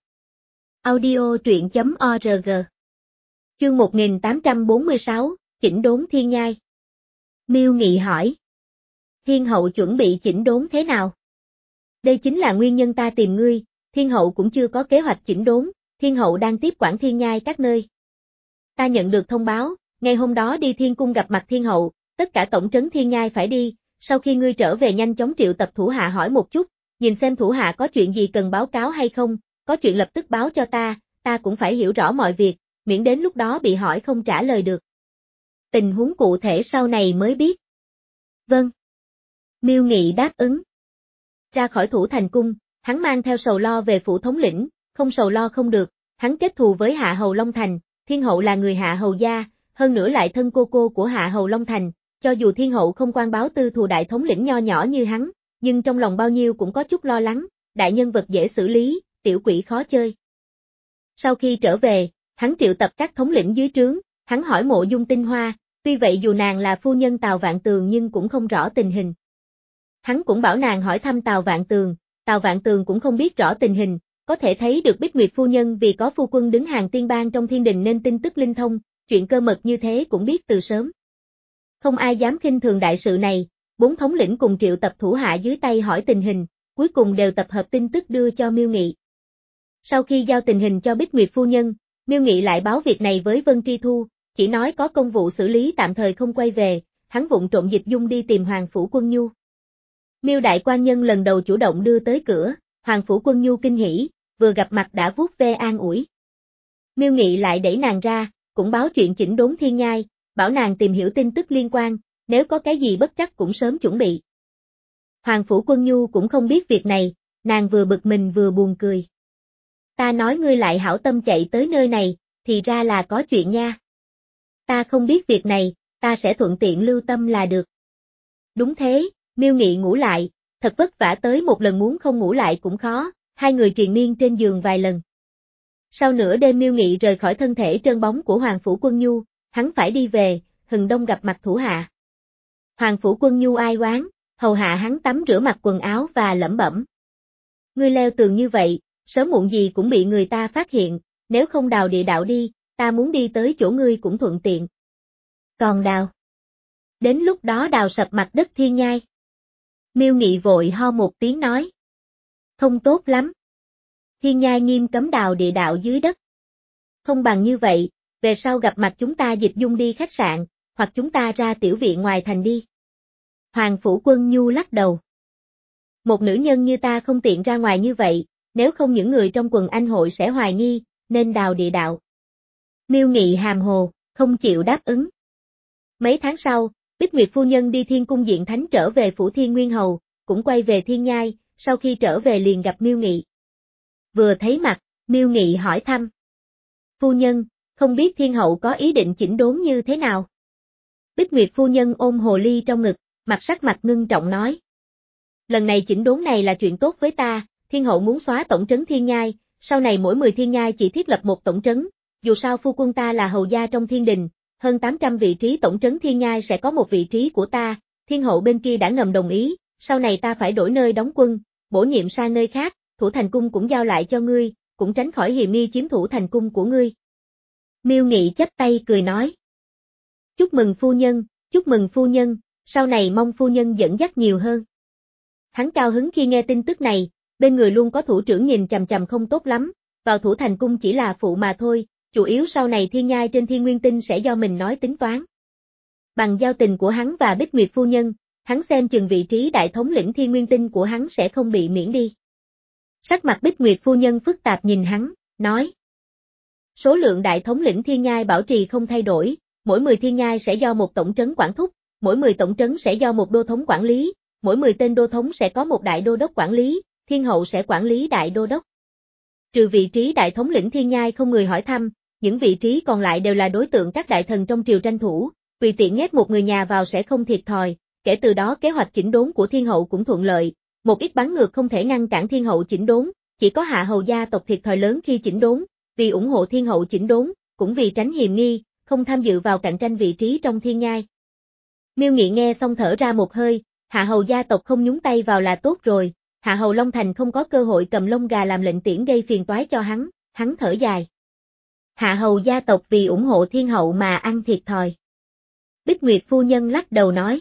Audio truyện chấm org. Chương một nghìn tám trăm bốn mươi sáu, chỉnh đốn thiên nhai. Miêu Nghị hỏi. Thiên hậu chuẩn bị chỉnh đốn thế nào? Đây chính là nguyên nhân ta tìm ngươi, thiên hậu cũng chưa có kế hoạch chỉnh đốn, thiên hậu đang tiếp quản thiên nhai các nơi. Ta nhận được thông báo, ngày hôm đó đi thiên cung gặp mặt thiên hậu, tất cả tổng trấn thiên nhai phải đi, sau khi ngươi trở về nhanh chóng triệu tập thủ hạ hỏi một chút, nhìn xem thủ hạ có chuyện gì cần báo cáo hay không, có chuyện lập tức báo cho ta, ta cũng phải hiểu rõ mọi việc, miễn đến lúc đó bị hỏi không trả lời được. Tình huống cụ thể sau này mới biết. Vâng. Miêu Nghị đáp ứng. Ra khỏi thủ thành cung, hắn mang theo sầu lo về phủ thống lĩnh, không sầu lo không được, hắn kết thù với Hạ Hầu Long Thành, thiên hậu là người Hạ Hầu gia, hơn nữa lại thân cô cô của Hạ Hầu Long Thành, cho dù thiên hậu không quan báo tư thù đại thống lĩnh nho nhỏ như hắn, nhưng trong lòng bao nhiêu cũng có chút lo lắng, đại nhân vật dễ xử lý, tiểu quỷ khó chơi. Sau khi trở về, hắn triệu tập các thống lĩnh dưới trướng, hắn hỏi Mộ Dung Tinh Hoa, tuy vậy dù nàng là phu nhân Tào Vạn Tường nhưng cũng không rõ tình hình. Hắn cũng bảo nàng hỏi thăm Tào Vạn Tường, Tào Vạn Tường cũng không biết rõ tình hình, có thể thấy được Bích Nguyệt phu nhân vì có phu quân đứng hàng tiên bang trong thiên đình nên tin tức linh thông, chuyện cơ mật như thế cũng biết từ sớm. Không ai dám khinh thường đại sự này, bốn thống lĩnh cùng triệu tập thủ hạ dưới tay hỏi tình hình, cuối cùng đều tập hợp tin tức đưa cho Miêu Nghị. Sau khi giao tình hình cho Bích Nguyệt phu nhân, Miêu Nghị lại báo việc này với Vân Tri Thu, chỉ nói có công vụ xử lý tạm thời không quay về, hắn vụng trộm dịch dung đi tìm Hoàng Phủ Quân Nhu. Miêu đại quan nhân lần đầu chủ động đưa tới cửa, Hoàng Phủ Quân Nhu kinh hỉ, vừa gặp mặt đã vuốt ve an ủi. Miêu Nghị lại đẩy nàng ra, cũng báo chuyện chỉnh đốn thiên nhai, bảo nàng tìm hiểu tin tức liên quan, nếu có cái gì bất trắc cũng sớm chuẩn bị. Hoàng Phủ Quân Nhu cũng không biết việc này, nàng vừa bực mình vừa buồn cười. Ta nói ngươi lại hảo tâm chạy tới nơi này, thì ra là có chuyện nha. Ta không biết việc này, ta sẽ thuận tiện lưu tâm là được. Đúng thế, Miêu Nghị ngủ lại, thật vất vả tới một lần muốn không ngủ lại cũng khó, hai người triền miên trên giường vài lần. Sau nửa đêm Miêu Nghị rời khỏi thân thể trơn bóng của Hoàng Phủ Quân Nhu, hắn phải đi về, hừng đông gặp mặt thủ hạ. Hoàng Phủ Quân Nhu ai oán, hầu hạ hắn tắm rửa mặc quần áo và lẩm bẩm. Ngươi leo tường như vậy, sớm muộn gì cũng bị người ta phát hiện, nếu không đào địa đạo đi, ta muốn đi tới chỗ ngươi cũng thuận tiện. Còn đào. Đến lúc đó đào sập mặt đất thiên nhai. Miêu Nghị vội ho một tiếng nói. Không tốt lắm. Thiên nhai nghiêm cấm đào địa đạo dưới đất. Không bằng như vậy, về sau gặp mặt chúng ta dịch dung đi khách sạn, hoặc chúng ta ra tiểu viện ngoài thành đi. Hoàng Phủ Quân Nhu lắc đầu. Một nữ nhân như ta không tiện ra ngoài như vậy, nếu không những người trong quần anh hội sẽ hoài nghi, nên đào địa đạo. Miêu Nghị hàm hồ, không chịu đáp ứng. Mấy tháng sau, Bích Nguyệt phu nhân đi thiên cung diện thánh trở về phủ Thiên Nguyên Hầu, cũng quay về thiên nhai, sau khi trở về liền gặp Miêu Nghị. Vừa thấy mặt, Miêu Nghị hỏi thăm. Phu nhân, không biết thiên hậu có ý định chỉnh đốn như thế nào? Bích Nguyệt phu nhân ôm hồ ly trong ngực, mặt sắc mặt ngưng trọng nói. Lần này chỉnh đốn này là chuyện tốt với ta, thiên hậu muốn xóa tổng trấn thiên nhai, sau này mỗi mười thiên nhai chỉ thiết lập một tổng trấn, dù sao phu quân ta là hầu gia trong thiên đình, hơn tám trăm vị trí tổng trấn thiên nhai sẽ có một vị trí của ta, thiên hậu bên kia đã ngầm đồng ý, sau này ta phải đổi nơi đóng quân, bổ nhiệm sang nơi khác, thủ thành cung cũng giao lại cho ngươi, cũng tránh khỏi hiềm nghi chiếm thủ thành cung của ngươi. Miêu Nghị chắp tay cười nói. Chúc mừng phu nhân, chúc mừng phu nhân, sau này mong phu nhân dẫn dắt nhiều hơn. Hắn cao hứng khi nghe tin tức này, bên người luôn có thủ trưởng nhìn chằm chằm không tốt lắm, vào thủ thành cung chỉ là phụ mà thôi, chủ yếu sau này thiên nhai trên thiên nguyên tinh sẽ do mình nói tính toán. Bằng giao tình của hắn và Bích Nguyệt phu nhân, hắn xem chừng vị trí đại thống lĩnh thiên nguyên tinh của hắn sẽ không bị miễn đi. Sắc mặt Bích Nguyệt phu nhân phức tạp nhìn hắn, nói. Số lượng đại thống lĩnh thiên nhai bảo trì không thay đổi, mỗi mười thiên nhai sẽ do một tổng trấn quản thúc, mỗi mười tổng trấn sẽ do một đô thống quản lý, mỗi mười tên đô thống sẽ có một đại đô đốc quản lý, thiên hậu sẽ quản lý đại đô đốc. Trừ vị trí đại thống lĩnh thiên nhai không người hỏi thăm, những vị trí còn lại đều là đối tượng các đại thần trong triều tranh thủ, tùy tiện nhét một người nhà vào sẽ không thiệt thòi, kể từ đó kế hoạch chỉnh đốn của thiên hậu cũng thuận lợi, một ít bắn ngược không thể ngăn cản thiên hậu chỉnh đốn, chỉ có hạ hầu gia tộc thiệt thòi lớn khi chỉnh đốn, vì ủng hộ thiên hậu chỉnh đốn, cũng vì tránh hiềm nghi, không tham dự vào cạnh tranh vị trí trong thiên nhai. Miêu Nghị nghe xong thở ra một hơi, hạ hầu gia tộc không nhúng tay vào là tốt rồi, hạ hầu Long Thành không có cơ hội cầm lông gà làm lệnh tiễn gây phiền toái cho hắn, hắn thở dài. Hạ hầu gia tộc vì ủng hộ thiên hậu mà ăn thiệt thòi. Bích Nguyệt phu nhân lắc đầu nói.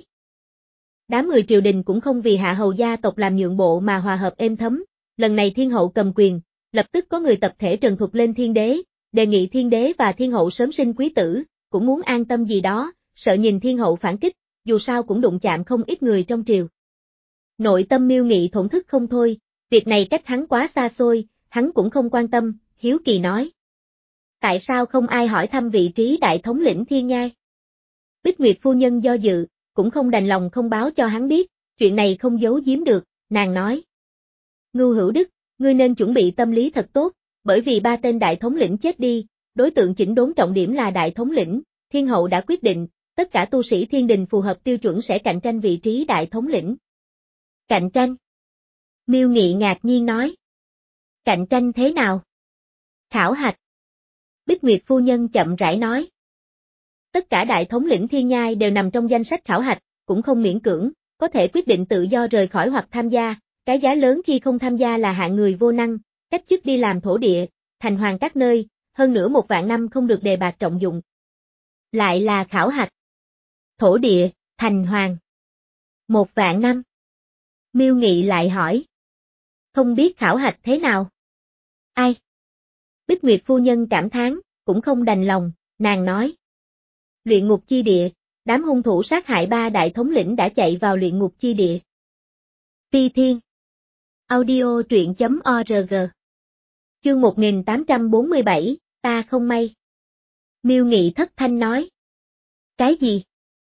Đám người triều đình cũng không vì hạ hầu gia tộc làm nhượng bộ mà hòa hợp êm thấm, lần này thiên hậu cầm quyền, lập tức có người tập thể trần thuật lên thiên đế, đề nghị thiên đế và thiên hậu sớm sinh quý tử, cũng muốn an tâm gì đó, sợ nhìn thiên hậu phản kích, dù sao cũng đụng chạm không ít người trong triều. Nội tâm Miêu Nghị thổn thức không thôi, việc này cách hắn quá xa xôi, hắn cũng không quan tâm, hiếu kỳ nói. Tại sao không ai hỏi thăm vị trí đại thống lĩnh Thiên Nhai? Bích Nguyệt phu nhân do dự, cũng không đành lòng không báo cho hắn biết, chuyện này không giấu giếm được, nàng nói. Ngưu Hữu Đức, ngươi nên chuẩn bị tâm lý thật tốt, bởi vì ba tên đại thống lĩnh chết đi, đối tượng chỉnh đốn trọng điểm là đại thống lĩnh, thiên hậu đã quyết định, tất cả tu sĩ thiên đình phù hợp tiêu chuẩn sẽ cạnh tranh vị trí đại thống lĩnh. Cạnh tranh? Miêu Nghị ngạc nhiên nói. Cạnh tranh thế nào? Khảo hạch. Bích Nguyệt phu nhân chậm rãi nói. Tất cả đại thống lĩnh Thiên Nhai đều nằm trong danh sách khảo hạch, cũng không miễn cưỡng, có thể quyết định tự do rời khỏi hoặc tham gia, cái giá lớn khi không tham gia là hạng người vô năng, cách chức đi làm thổ địa, thành hoàng các nơi, hơn nữa một vạn năm không được đề bạt trọng dụng. Lại là khảo hạch. Thổ địa, thành hoàng. Một vạn năm. Miêu Nghị lại hỏi. Không biết khảo hạch thế nào? Ai? Bích Nguyệt phu nhân cảm thán, cũng không đành lòng, nàng nói. Luyện ngục chi địa, đám hung thủ sát hại ba đại thống lĩnh đã chạy vào luyện ngục chi địa. Phi Thiên. Audio truyện chấm org. Chương một nghìn tám trăm bốn mươi bảy, ta không may. Miêu Nghị thất thanh nói. Cái gì?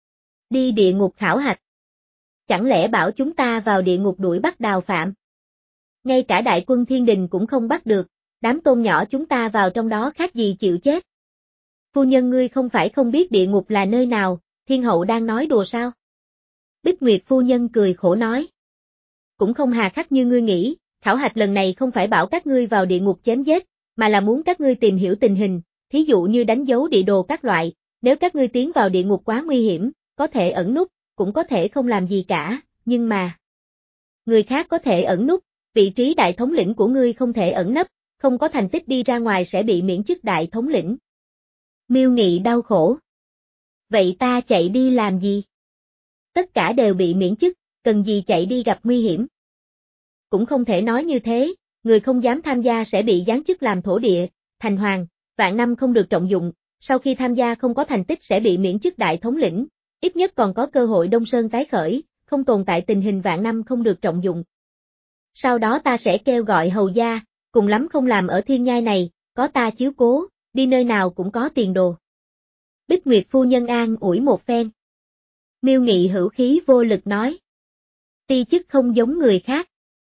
Đi địa ngục khảo hạch. Chẳng lẽ bảo chúng ta vào địa ngục đuổi bắt Đào Phạm? Ngay cả đại quân thiên đình cũng không bắt được, đám tôn nhỏ chúng ta vào trong đó khác gì chịu chết. Phu nhân ngươi không phải không biết địa ngục là nơi nào, thiên hậu đang nói đùa sao? Bích Nguyệt phu nhân cười khổ nói. Cũng không hà khắc như ngươi nghĩ, khảo hạch lần này không phải bảo các ngươi vào địa ngục chém giết, mà là muốn các ngươi tìm hiểu tình hình, thí dụ như đánh dấu địa đồ các loại, nếu các ngươi tiến vào địa ngục quá nguy hiểm, có thể ẩn núp, cũng có thể không làm gì cả, nhưng mà... Người khác có thể ẩn núp, vị trí đại thống lĩnh của ngươi không thể ẩn nấp, không có thành tích đi ra ngoài sẽ bị miễn chức đại thống lĩnh. Miêu Nghị đau khổ. Vậy ta chạy đi làm gì? Tất cả đều bị miễn chức, cần gì chạy đi gặp nguy hiểm? Cũng không thể nói như thế, người không dám tham gia sẽ bị giáng chức làm thổ địa, thành hoàng, vạn năm không được trọng dụng, sau khi tham gia không có thành tích sẽ bị miễn chức đại thống lĩnh, ít nhất còn có cơ hội Đông Sơn tái khởi, không tồn tại tình hình vạn năm không được trọng dụng. Sau đó ta sẽ kêu gọi hầu gia, cùng lắm không làm ở Thiên Nhai này, có ta chiếu cố, đi nơi nào cũng có tiền đồ. Bích Nguyệt phu nhân an ủi một phen. Miêu Nghị hữu khí vô lực nói. Ti chức không giống người khác.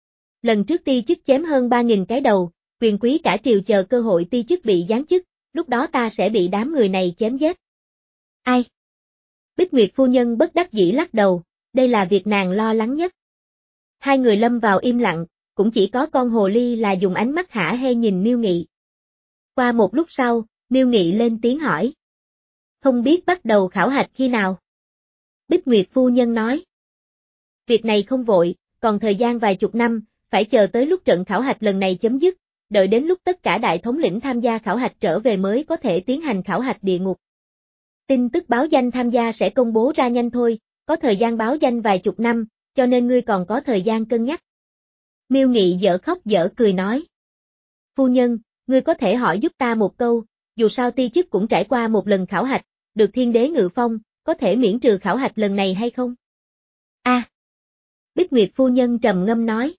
Lần trước ti chức chém hơn ba nghìn cái đầu, quyền quý cả triều chờ cơ hội ti chức bị giáng chức, lúc đó ta sẽ bị đám người này chém giết. Ai? Bích Nguyệt phu nhân bất đắc dĩ lắc đầu, đây là việc nàng lo lắng nhất. Hai người lâm vào im lặng, cũng chỉ có con hồ ly là dùng ánh mắt hả hê nhìn Miêu Nghị. Qua một lúc sau, Miêu Nghị lên tiếng hỏi. Không biết bắt đầu khảo hạch khi nào? Bích Nguyệt phu nhân nói. Việc này không vội, còn thời gian vài chục năm, phải chờ tới lúc trận khảo hạch lần này chấm dứt, đợi đến lúc tất cả đại thống lĩnh tham gia khảo hạch trở về mới có thể tiến hành khảo hạch địa ngục. Tin tức báo danh tham gia sẽ công bố ra nhanh thôi, có thời gian báo danh vài chục năm, cho nên ngươi còn có thời gian cân nhắc. Miêu Nghị dở khóc dở cười nói. Phu nhân, ngươi có thể hỏi giúp ta một câu, dù sao ti chức cũng trải qua một lần khảo hạch, được thiên đế ngự phong, có thể miễn trừ khảo hạch lần này hay không? A. À, Bích Nguyệt phu nhân trầm ngâm nói.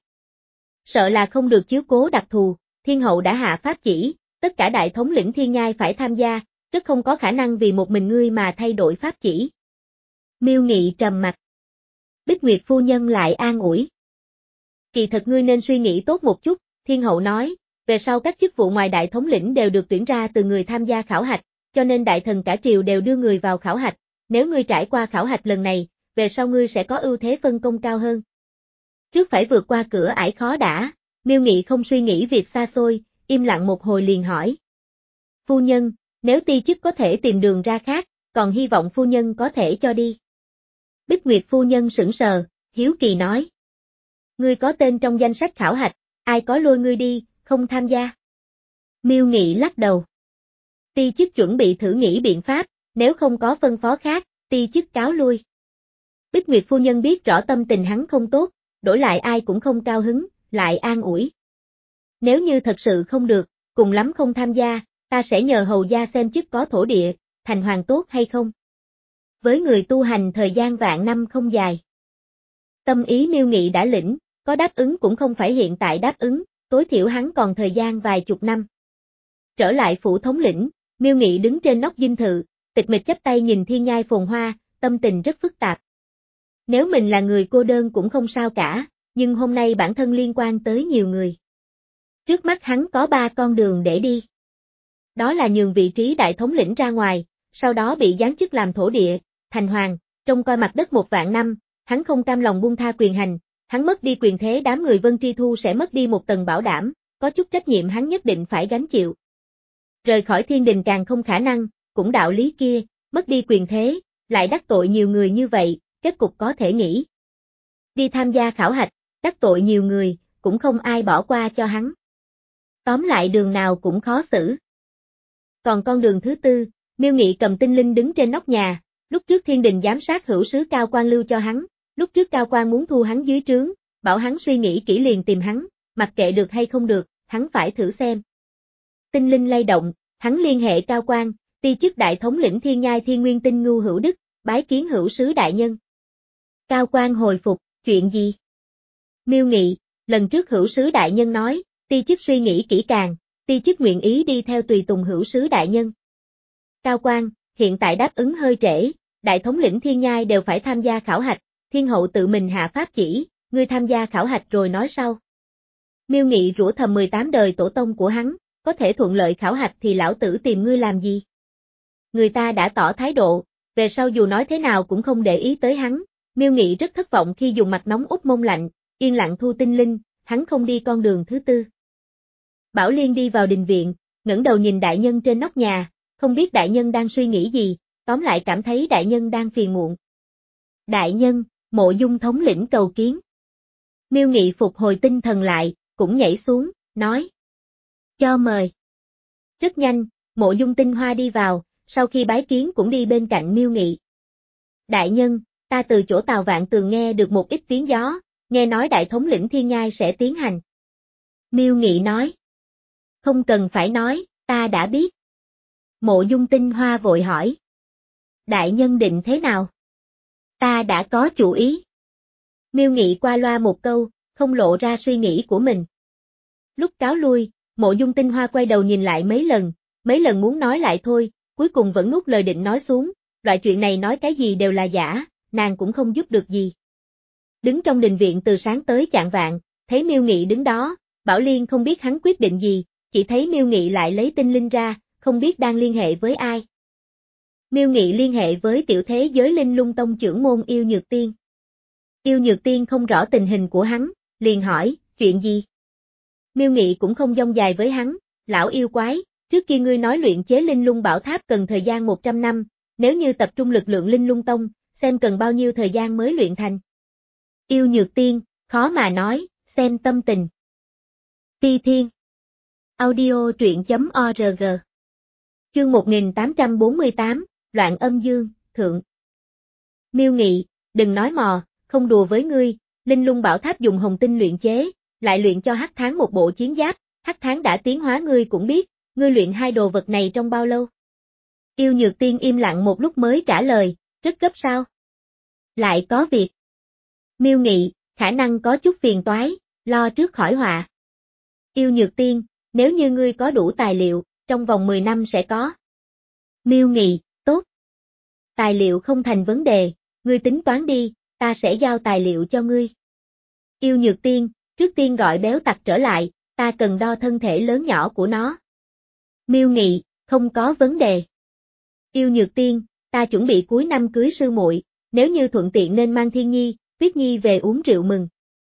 Sợ là không được chiếu cố đặc thù, thiên hậu đã hạ pháp chỉ, tất cả đại thống lĩnh Thiên Nhai phải tham gia, rất không có khả năng vì một mình ngươi mà thay đổi pháp chỉ. Miêu Nghị trầm mặt. Bích Nguyệt phu nhân lại an ủi. Kỳ thật ngươi nên suy nghĩ tốt một chút, thiên hậu nói, về sau các chức vụ ngoài đại thống lĩnh đều được tuyển ra từ người tham gia khảo hạch, cho nên đại thần cả triều đều đưa người vào khảo hạch, nếu ngươi trải qua khảo hạch lần này, về sau ngươi sẽ có ưu thế phân công cao hơn. Trước phải vượt qua cửa ải khó đã, Miêu Nghị không suy nghĩ việc xa xôi, im lặng một hồi liền hỏi. Phu nhân, nếu ti chức có thể tìm đường ra khác, còn hy vọng phu nhân có thể cho đi. Bích Nguyệt phu nhân sững sờ, hiếu kỳ nói. Ngươi có tên trong danh sách khảo hạch, ai có lôi ngươi đi, không tham gia. Miêu Nghị lắc đầu. Ti chức chuẩn bị thử nghĩ biện pháp, nếu không có phân phó khác, ti chức cáo lui. Bích Nguyệt phu nhân biết rõ tâm tình hắn không tốt, đổi lại ai cũng không cao hứng, lại an ủi. Nếu như thật sự không được, cùng lắm không tham gia, ta sẽ nhờ hầu gia xem chức có thổ địa, thành hoàng tốt hay không. Với người tu hành thời gian vạn năm không dài. Tâm ý Miêu Nghị đã lĩnh, có đáp ứng cũng không phải hiện tại đáp ứng, tối thiểu hắn còn thời gian vài chục năm. Trở lại phủ thống lĩnh, Miêu Nghị đứng trên nóc dinh thự, tịch mịch chắp tay nhìn thiên nhai phồn hoa, tâm tình rất phức tạp. Nếu mình là người cô đơn cũng không sao cả, nhưng hôm nay bản thân liên quan tới nhiều người. Trước mắt hắn có ba con đường để đi. Đó là nhường vị trí đại thống lĩnh ra ngoài, sau đó bị giáng chức làm thổ địa, thành hoàng, trông coi mặt đất một vạn năm, hắn không cam lòng buông tha quyền hành, hắn mất đi quyền thế đám người Vân Tri Thu sẽ mất đi một tầng bảo đảm, có chút trách nhiệm hắn nhất định phải gánh chịu. Rời khỏi thiên đình càng không khả năng, cũng đạo lý kia, mất đi quyền thế, lại đắc tội nhiều người như vậy, kết cục có thể nghĩ. Đi tham gia khảo hạch, đắc tội nhiều người, cũng không ai bỏ qua cho hắn. Tóm lại đường nào cũng khó xử. Còn con đường thứ tư, Miêu Nghị cầm tinh linh đứng trên nóc nhà, lúc trước thiên đình giám sát hữu sứ Cao Quan lưu cho hắn, lúc trước Cao Quan muốn thu hắn dưới trướng, bảo hắn suy nghĩ kỹ liền tìm hắn, mặc kệ được hay không được, hắn phải thử xem. Tinh linh lay động, hắn liên hệ Cao Quan, ti chức đại thống lĩnh thiên nhai thiên nguyên tinh Ngưu Hữu Đức, bái kiến hữu sứ đại nhân. Cao Quan hồi phục, chuyện gì? Miêu Nghị, lần trước hữu sứ đại nhân nói, ti chức suy nghĩ kỹ càng, ti chức nguyện ý đi theo tùy tùng hữu sứ đại nhân. Cao Quan, hiện tại đáp ứng hơi trễ, đại thống lĩnh thiên nhai đều phải tham gia khảo hạch, thiên hậu tự mình hạ pháp chỉ, ngươi tham gia khảo hạch rồi nói sau. Miêu Nghị rủa thầm mười tám đời tổ tông của hắn, có thể thuận lợi khảo hạch thì lão tử tìm ngươi làm gì? Người ta đã tỏ thái độ, về sau dù nói thế nào cũng không để ý tới hắn, Miêu Nghị rất thất vọng khi dùng mặt nóng úp mông lạnh, yên lặng thu tinh linh, hắn không đi con đường thứ tư. Bảo Liên đi vào đình viện, ngẩng đầu nhìn đại nhân trên nóc nhà, không biết đại nhân đang suy nghĩ gì, tóm lại cảm thấy đại nhân đang phiền muộn. Đại nhân, Mộ Dung thống lĩnh cầu kiến. Miêu Nghị phục hồi tinh thần lại, cũng nhảy xuống, nói. Cho mời. Rất nhanh, Mộ Dung Tinh Hoa đi vào, sau khi bái kiến cũng đi bên cạnh Miêu Nghị. Đại nhân, ta từ chỗ Tào Vạn Tường nghe được một ít tiếng gió, nghe nói đại thống lĩnh thiên nhai sẽ tiến hành. Miêu Nghị nói. Không cần phải nói, ta đã biết. Mộ Dung Tinh Hoa vội hỏi. Đại nhân định thế nào? Ta đã có chủ ý. Miêu Nghị qua loa một câu, không lộ ra suy nghĩ của mình. Lúc cáo lui, Mộ Dung Tinh Hoa quay đầu nhìn lại mấy lần, mấy lần muốn nói lại thôi, cuối cùng vẫn nuốt lời định nói xuống, loại chuyện này nói cái gì đều là giả, nàng cũng không giúp được gì. Đứng trong đình viện từ sáng tới chạng vạng, thấy Miêu Nghị đứng đó, Bảo Liên không biết hắn quyết định gì, chỉ thấy Miêu Nghị lại lấy tinh linh ra, không biết đang liên hệ với ai. Miêu Nghị liên hệ với tiểu thế giới Linh Lung Tông trưởng môn Yêu Nhược Tiên. Yêu Nhược Tiên không rõ tình hình của hắn, liền hỏi, chuyện gì? Miêu Nghị cũng không dông dài với hắn, lão yêu quái, trước kia ngươi nói luyện chế Linh Lung Bảo Tháp cần thời gian một trăm năm, nếu như tập trung lực lượng Linh Lung Tông, xem cần bao nhiêu thời gian mới luyện thành. Yêu Nhược Tiên, khó mà nói, xem tâm tình. Ti Thiên. Audio truyện chấm org. Chương một nghìn tám trăm bốn mươi tám, Loạn Âm Dương, Thượng. Miêu Nghị, đừng nói mò, không đùa với ngươi, Linh Lung Bảo Tháp dùng hồng tinh luyện chế, lại luyện cho Hắc Tháng một bộ chiến giáp, Hắc Tháng đã tiến hóa ngươi cũng biết, ngươi luyện hai đồ vật này trong bao lâu? Yêu Nhược Tiên im lặng một lúc mới trả lời, rất gấp sao? Lại có việc. Miêu Nghị, khả năng có chút phiền toái, lo trước khỏi họa. Yêu Nhược Tiên, nếu như ngươi có đủ tài liệu, trong vòng mười năm sẽ có. Miêu Nghị, tốt. Tài liệu không thành vấn đề, ngươi tính toán đi, ta sẽ giao tài liệu cho ngươi. Yêu Nhược Tiên, trước tiên gọi béo tặc trở lại, ta cần đo thân thể lớn nhỏ của nó. Miêu Nghị, không có vấn đề. Yêu Nhược Tiên, ta chuẩn bị cuối năm cưới sư muội, nếu như thuận tiện nên mang Thiên Nhi, Tuyết Nhi về uống rượu mừng.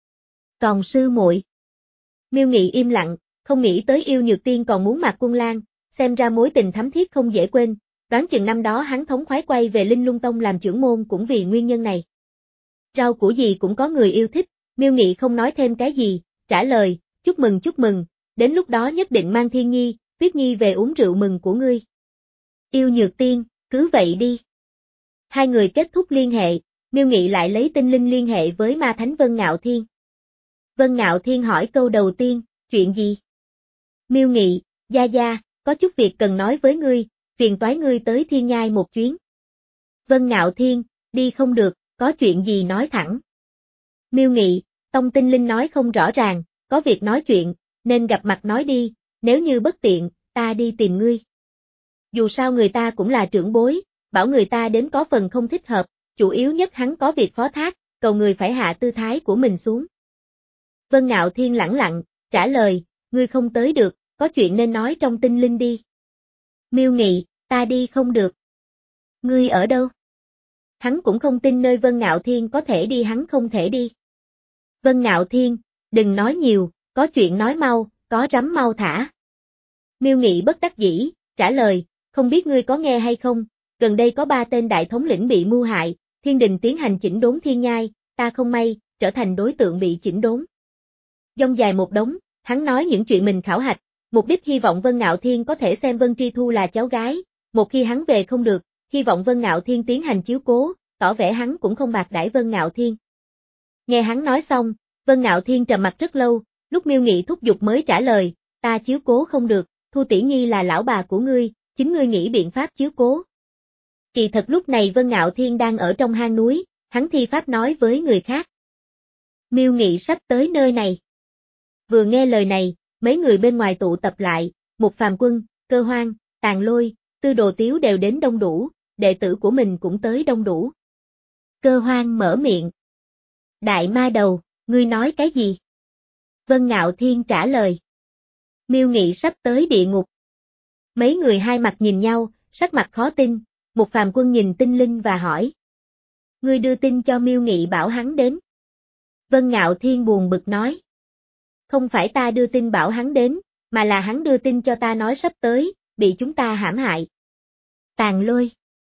Còn sư muội? Miêu Nghị im lặng, không nghĩ tới Yêu Nhược Tiên còn muốn Mạc Quân Lan, xem ra mối tình thắm thiết không dễ quên, đoán chừng năm đó hắn thống khoái quay về Linh Lung Tông làm trưởng môn cũng vì nguyên nhân này. Rau củ gì cũng có người yêu thích, Miêu Nghị không nói thêm cái gì, trả lời, chúc mừng chúc mừng, đến lúc đó nhất định mang Thiên Nhi, Tuyết Nhi về uống rượu mừng của ngươi. Yêu Nhược Tiên, cứ vậy đi. Hai người kết thúc liên hệ, Miêu Nghị lại lấy tinh linh liên hệ với ma thánh Vân Ngạo Thiên. Vân Ngạo Thiên hỏi câu đầu tiên, chuyện gì? Miêu Nghị, gia gia, có chút việc cần nói với ngươi, phiền toái ngươi tới thiên nhai một chuyến. Vân Ngạo Thiên, đi không được, có chuyện gì nói thẳng. Miêu Nghị, Tông Tinh Linh nói không rõ ràng, có việc nói chuyện, nên gặp mặt nói đi, nếu như bất tiện, ta đi tìm ngươi. Dù sao người ta cũng là trưởng bối, bảo người ta đến có phần không thích hợp, chủ yếu nhất hắn có việc phó thác, cầu người phải hạ tư thái của mình xuống. Vân Ngạo Thiên lẳng lặng, trả lời, ngươi không tới được, có chuyện nên nói trong Tinh Linh đi. Miêu Nghị, ta đi không được. Ngươi ở đâu? Hắn cũng không tin nơi Vân Ngạo Thiên có thể đi hắn không thể đi. Vân Ngạo Thiên, đừng nói nhiều, có chuyện nói mau, có rắm mau thả. Miêu Nghị bất đắc dĩ, trả lời, không biết ngươi có nghe hay không, gần đây có ba tên đại thống lĩnh bị mưu hại, thiên đình tiến hành chỉnh đốn thiên nhai, ta không may, trở thành đối tượng bị chỉnh đốn. Dông dài một đống, hắn nói những chuyện mình khảo hạch, mục đích hy vọng Vân Ngạo Thiên có thể xem Vân Tri Thu là cháu gái, một khi hắn về không được, hy vọng Vân Ngạo Thiên tiến hành chiếu cố, tỏ vẻ hắn cũng không bạc đãi Vân Ngạo Thiên. Nghe hắn nói xong, Vân Ngạo Thiên trầm mặt rất lâu, lúc Miêu Nghị thúc giục mới trả lời, ta chiếu cố không được, Thu tỷ nhi là lão bà của ngươi, chính ngươi nghĩ biện pháp chiếu cố. Kỳ thật lúc này Vân Ngạo Thiên đang ở trong hang núi, hắn thi pháp nói với người khác. Miêu Nghị sắp tới nơi này. Vừa nghe lời này, mấy người bên ngoài tụ tập lại, Một Phàm Quân, Cơ Hoang, Tàn Lôi, Tư Đồ Tiếu đều đến đông đủ, đệ tử của mình cũng tới đông đủ. Cơ Hoang mở miệng. Đại ma đầu, ngươi nói cái gì? Vân Ngạo Thiên trả lời. Miêu Nghị sắp tới địa ngục. Mấy người hai mặt nhìn nhau, sắc mặt khó tin, Một Phàm Quân nhìn Tinh Linh và hỏi. Ngươi đưa tin cho Miêu Nghị bảo hắn đến. Vân Ngạo Thiên buồn bực nói. Không phải ta đưa tin bảo hắn đến, mà là hắn đưa tin cho ta nói sắp tới, bị chúng ta hãm hại. Tàn Lôi.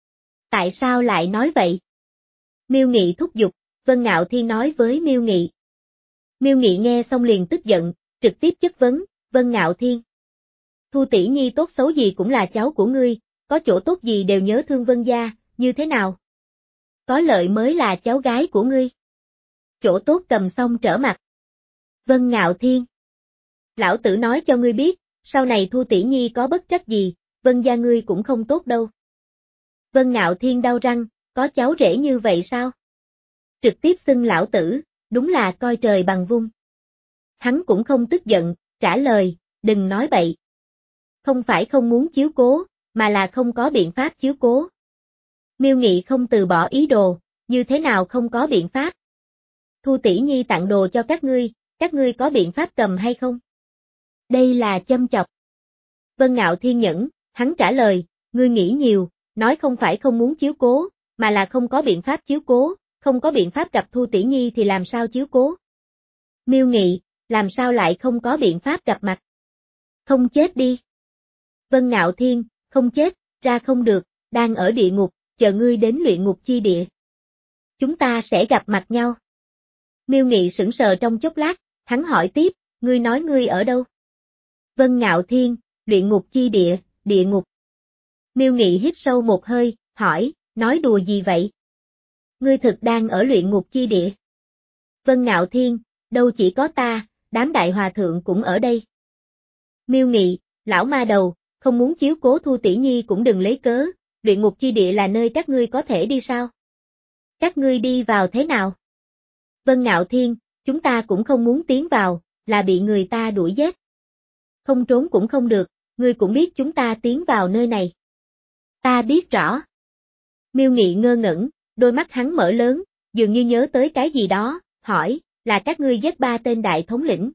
Tại sao lại nói vậy? Miêu Nghị thúc giục, Vân Ngạo Thiên nói với Miêu Nghị. Miêu Nghị nghe xong liền tức giận, trực tiếp chất vấn, Vân Ngạo Thiên. Thu tỷ nhi tốt xấu gì cũng là cháu của ngươi, có chỗ tốt gì đều nhớ thương Vân gia, như thế nào? Có lợi mới là cháu gái của ngươi. Chỗ tốt cầm xong trở mặt. Vân Ngạo Thiên. Lão tử nói cho ngươi biết, sau này Thu tỷ nhi có bất trắc gì, Vân gia ngươi cũng không tốt đâu. Vân Ngạo Thiên đau răng, có cháu rể như vậy sao? Trực tiếp xưng lão tử, đúng là coi trời bằng vung. Hắn cũng không tức giận, trả lời, đừng nói bậy. Không phải không muốn chiếu cố, mà là không có biện pháp chiếu cố. Miêu Nghị không từ bỏ ý đồ, như thế nào không có biện pháp? Thu tỷ nhi tặng đồ cho các ngươi, các ngươi có biện pháp cầm hay không? Đây là châm chọc. Vân Ngạo Thiên nhẫn, hắn trả lời, ngươi nghĩ nhiều, nói không phải không muốn chiếu cố, mà là không có biện pháp chiếu cố, không có biện pháp gặp Thu tỷ nhi thì làm sao chiếu cố? Miêu Nghị, làm sao lại không có biện pháp gặp mặt? Không chết đi. Vân Ngạo Thiên, không chết, ra không được, đang ở địa ngục, chờ ngươi đến luyện ngục chi địa. Chúng ta sẽ gặp mặt nhau. Miêu Nghị sững sờ trong chốc lát, hắn hỏi tiếp, ngươi nói ngươi ở đâu? Vân Ngạo Thiên, luyện ngục chi địa, địa ngục. Miêu Nghị hít sâu một hơi, hỏi, nói đùa gì vậy? Ngươi thực đang ở luyện ngục chi địa. Vân Ngạo Thiên, đâu chỉ có ta, đám đại hòa thượng cũng ở đây. Miêu Nghị, lão ma đầu, không muốn chiếu cố Thu tỷ nhi cũng đừng lấy cớ, luyện ngục chi địa là nơi các ngươi có thể đi sao? Các ngươi đi vào thế nào? Vân Ngạo Thiên, chúng ta cũng không muốn tiến vào, là bị người ta đuổi giết. Không trốn cũng không được, ngươi cũng biết chúng ta tiến vào nơi này. Ta biết rõ. Miêu Nghị ngơ ngẩn, đôi mắt hắn mở lớn, dường như nhớ tới cái gì đó, hỏi, là các ngươi giết ba tên đại thống lĩnh.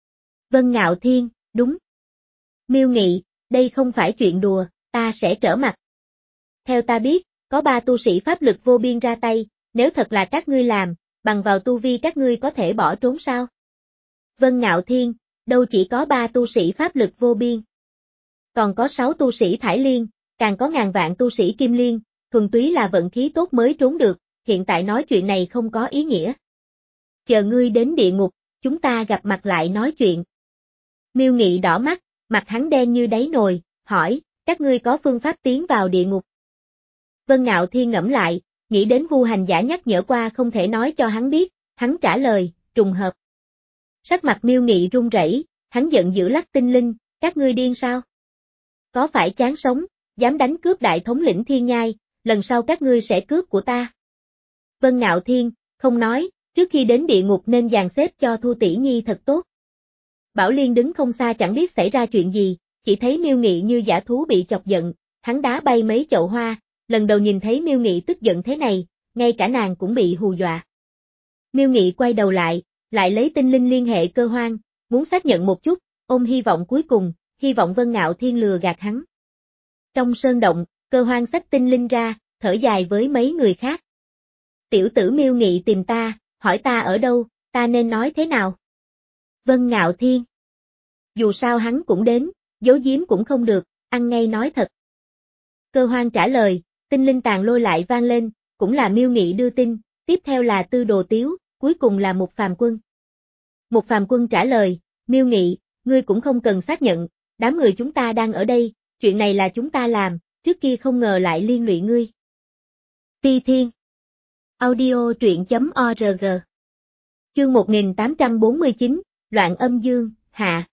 Vân Ngạo Thiên, đúng. Miêu Nghị, đây không phải chuyện đùa, ta sẽ trở mặt. Theo ta biết, có ba tu sĩ pháp lực vô biên ra tay, nếu thật là các ngươi làm, bằng vào tu vi các ngươi có thể bỏ trốn sao? Vân Ngạo Thiên, đâu chỉ có ba tu sĩ pháp lực vô biên. Còn có sáu tu sĩ thải liên, càng có ngàn vạn tu sĩ kim liên, thuần túy là vận khí tốt mới trốn được, hiện tại nói chuyện này không có ý nghĩa. Chờ ngươi đến địa ngục, chúng ta gặp mặt lại nói chuyện. Miêu Nghị đỏ mắt, mặt hắn đen như đáy nồi, hỏi, các ngươi có phương pháp tiến vào địa ngục? Vân Ngạo Thiên ngẫm lại, nghĩ đến Vu Hành Giả nhắc nhở qua không thể nói cho hắn biết, hắn trả lời, trùng hợp. Sắc mặt Miêu Nghị run rẩy, hắn giận dữ lắc Tinh Linh, các ngươi điên sao? có phải chán sống, dám đánh cướp đại thống lĩnh Thiên Nhai, lần sau các ngươi sẽ cướp của ta. Vân Ngạo Thiên, không nói, trước khi đến địa ngục nên dàn xếp cho Thu tỷ nhi thật tốt. Bảo Liên đứng không xa chẳng biết xảy ra chuyện gì, chỉ thấy Miêu Nghị như dã thú bị chọc giận, hắn đá bay mấy chậu hoa, lần đầu nhìn thấy Miêu Nghị tức giận thế này, ngay cả nàng cũng bị hù dọa. Miêu Nghị quay đầu lại, lại lấy tinh linh liên hệ Cơ Hoang, muốn xác nhận một chút, ôm hy vọng cuối cùng, hy vọng Vân Ngạo Thiên lừa gạt hắn. Trong sơn động, Cơ Hoang xách tinh linh ra, thở dài với mấy người khác. Tiểu tử Miêu Nghị tìm ta, hỏi ta ở đâu, ta nên nói thế nào? Vân Ngạo Thiên. Dù sao hắn cũng đến, giấu giếm cũng không được, ăn ngay nói thật. Cơ Hoang trả lời, tinh linh tàn lôi lại vang lên, cũng là Miêu Nghị đưa tin, tiếp theo là Tư Đồ Tiếu, cuối cùng là Một Phàm Quân. Một Phàm Quân trả lời, Miêu Nghị, ngươi cũng không cần xác nhận, đám người chúng ta đang ở đây, chuyện này là chúng ta làm, trước kia không ngờ lại liên lụy ngươi. Ti Thiên. Audio truyện.org. Chương một nghìn tám trăm bốn mươi chín, Loạn Âm Dương, hạ.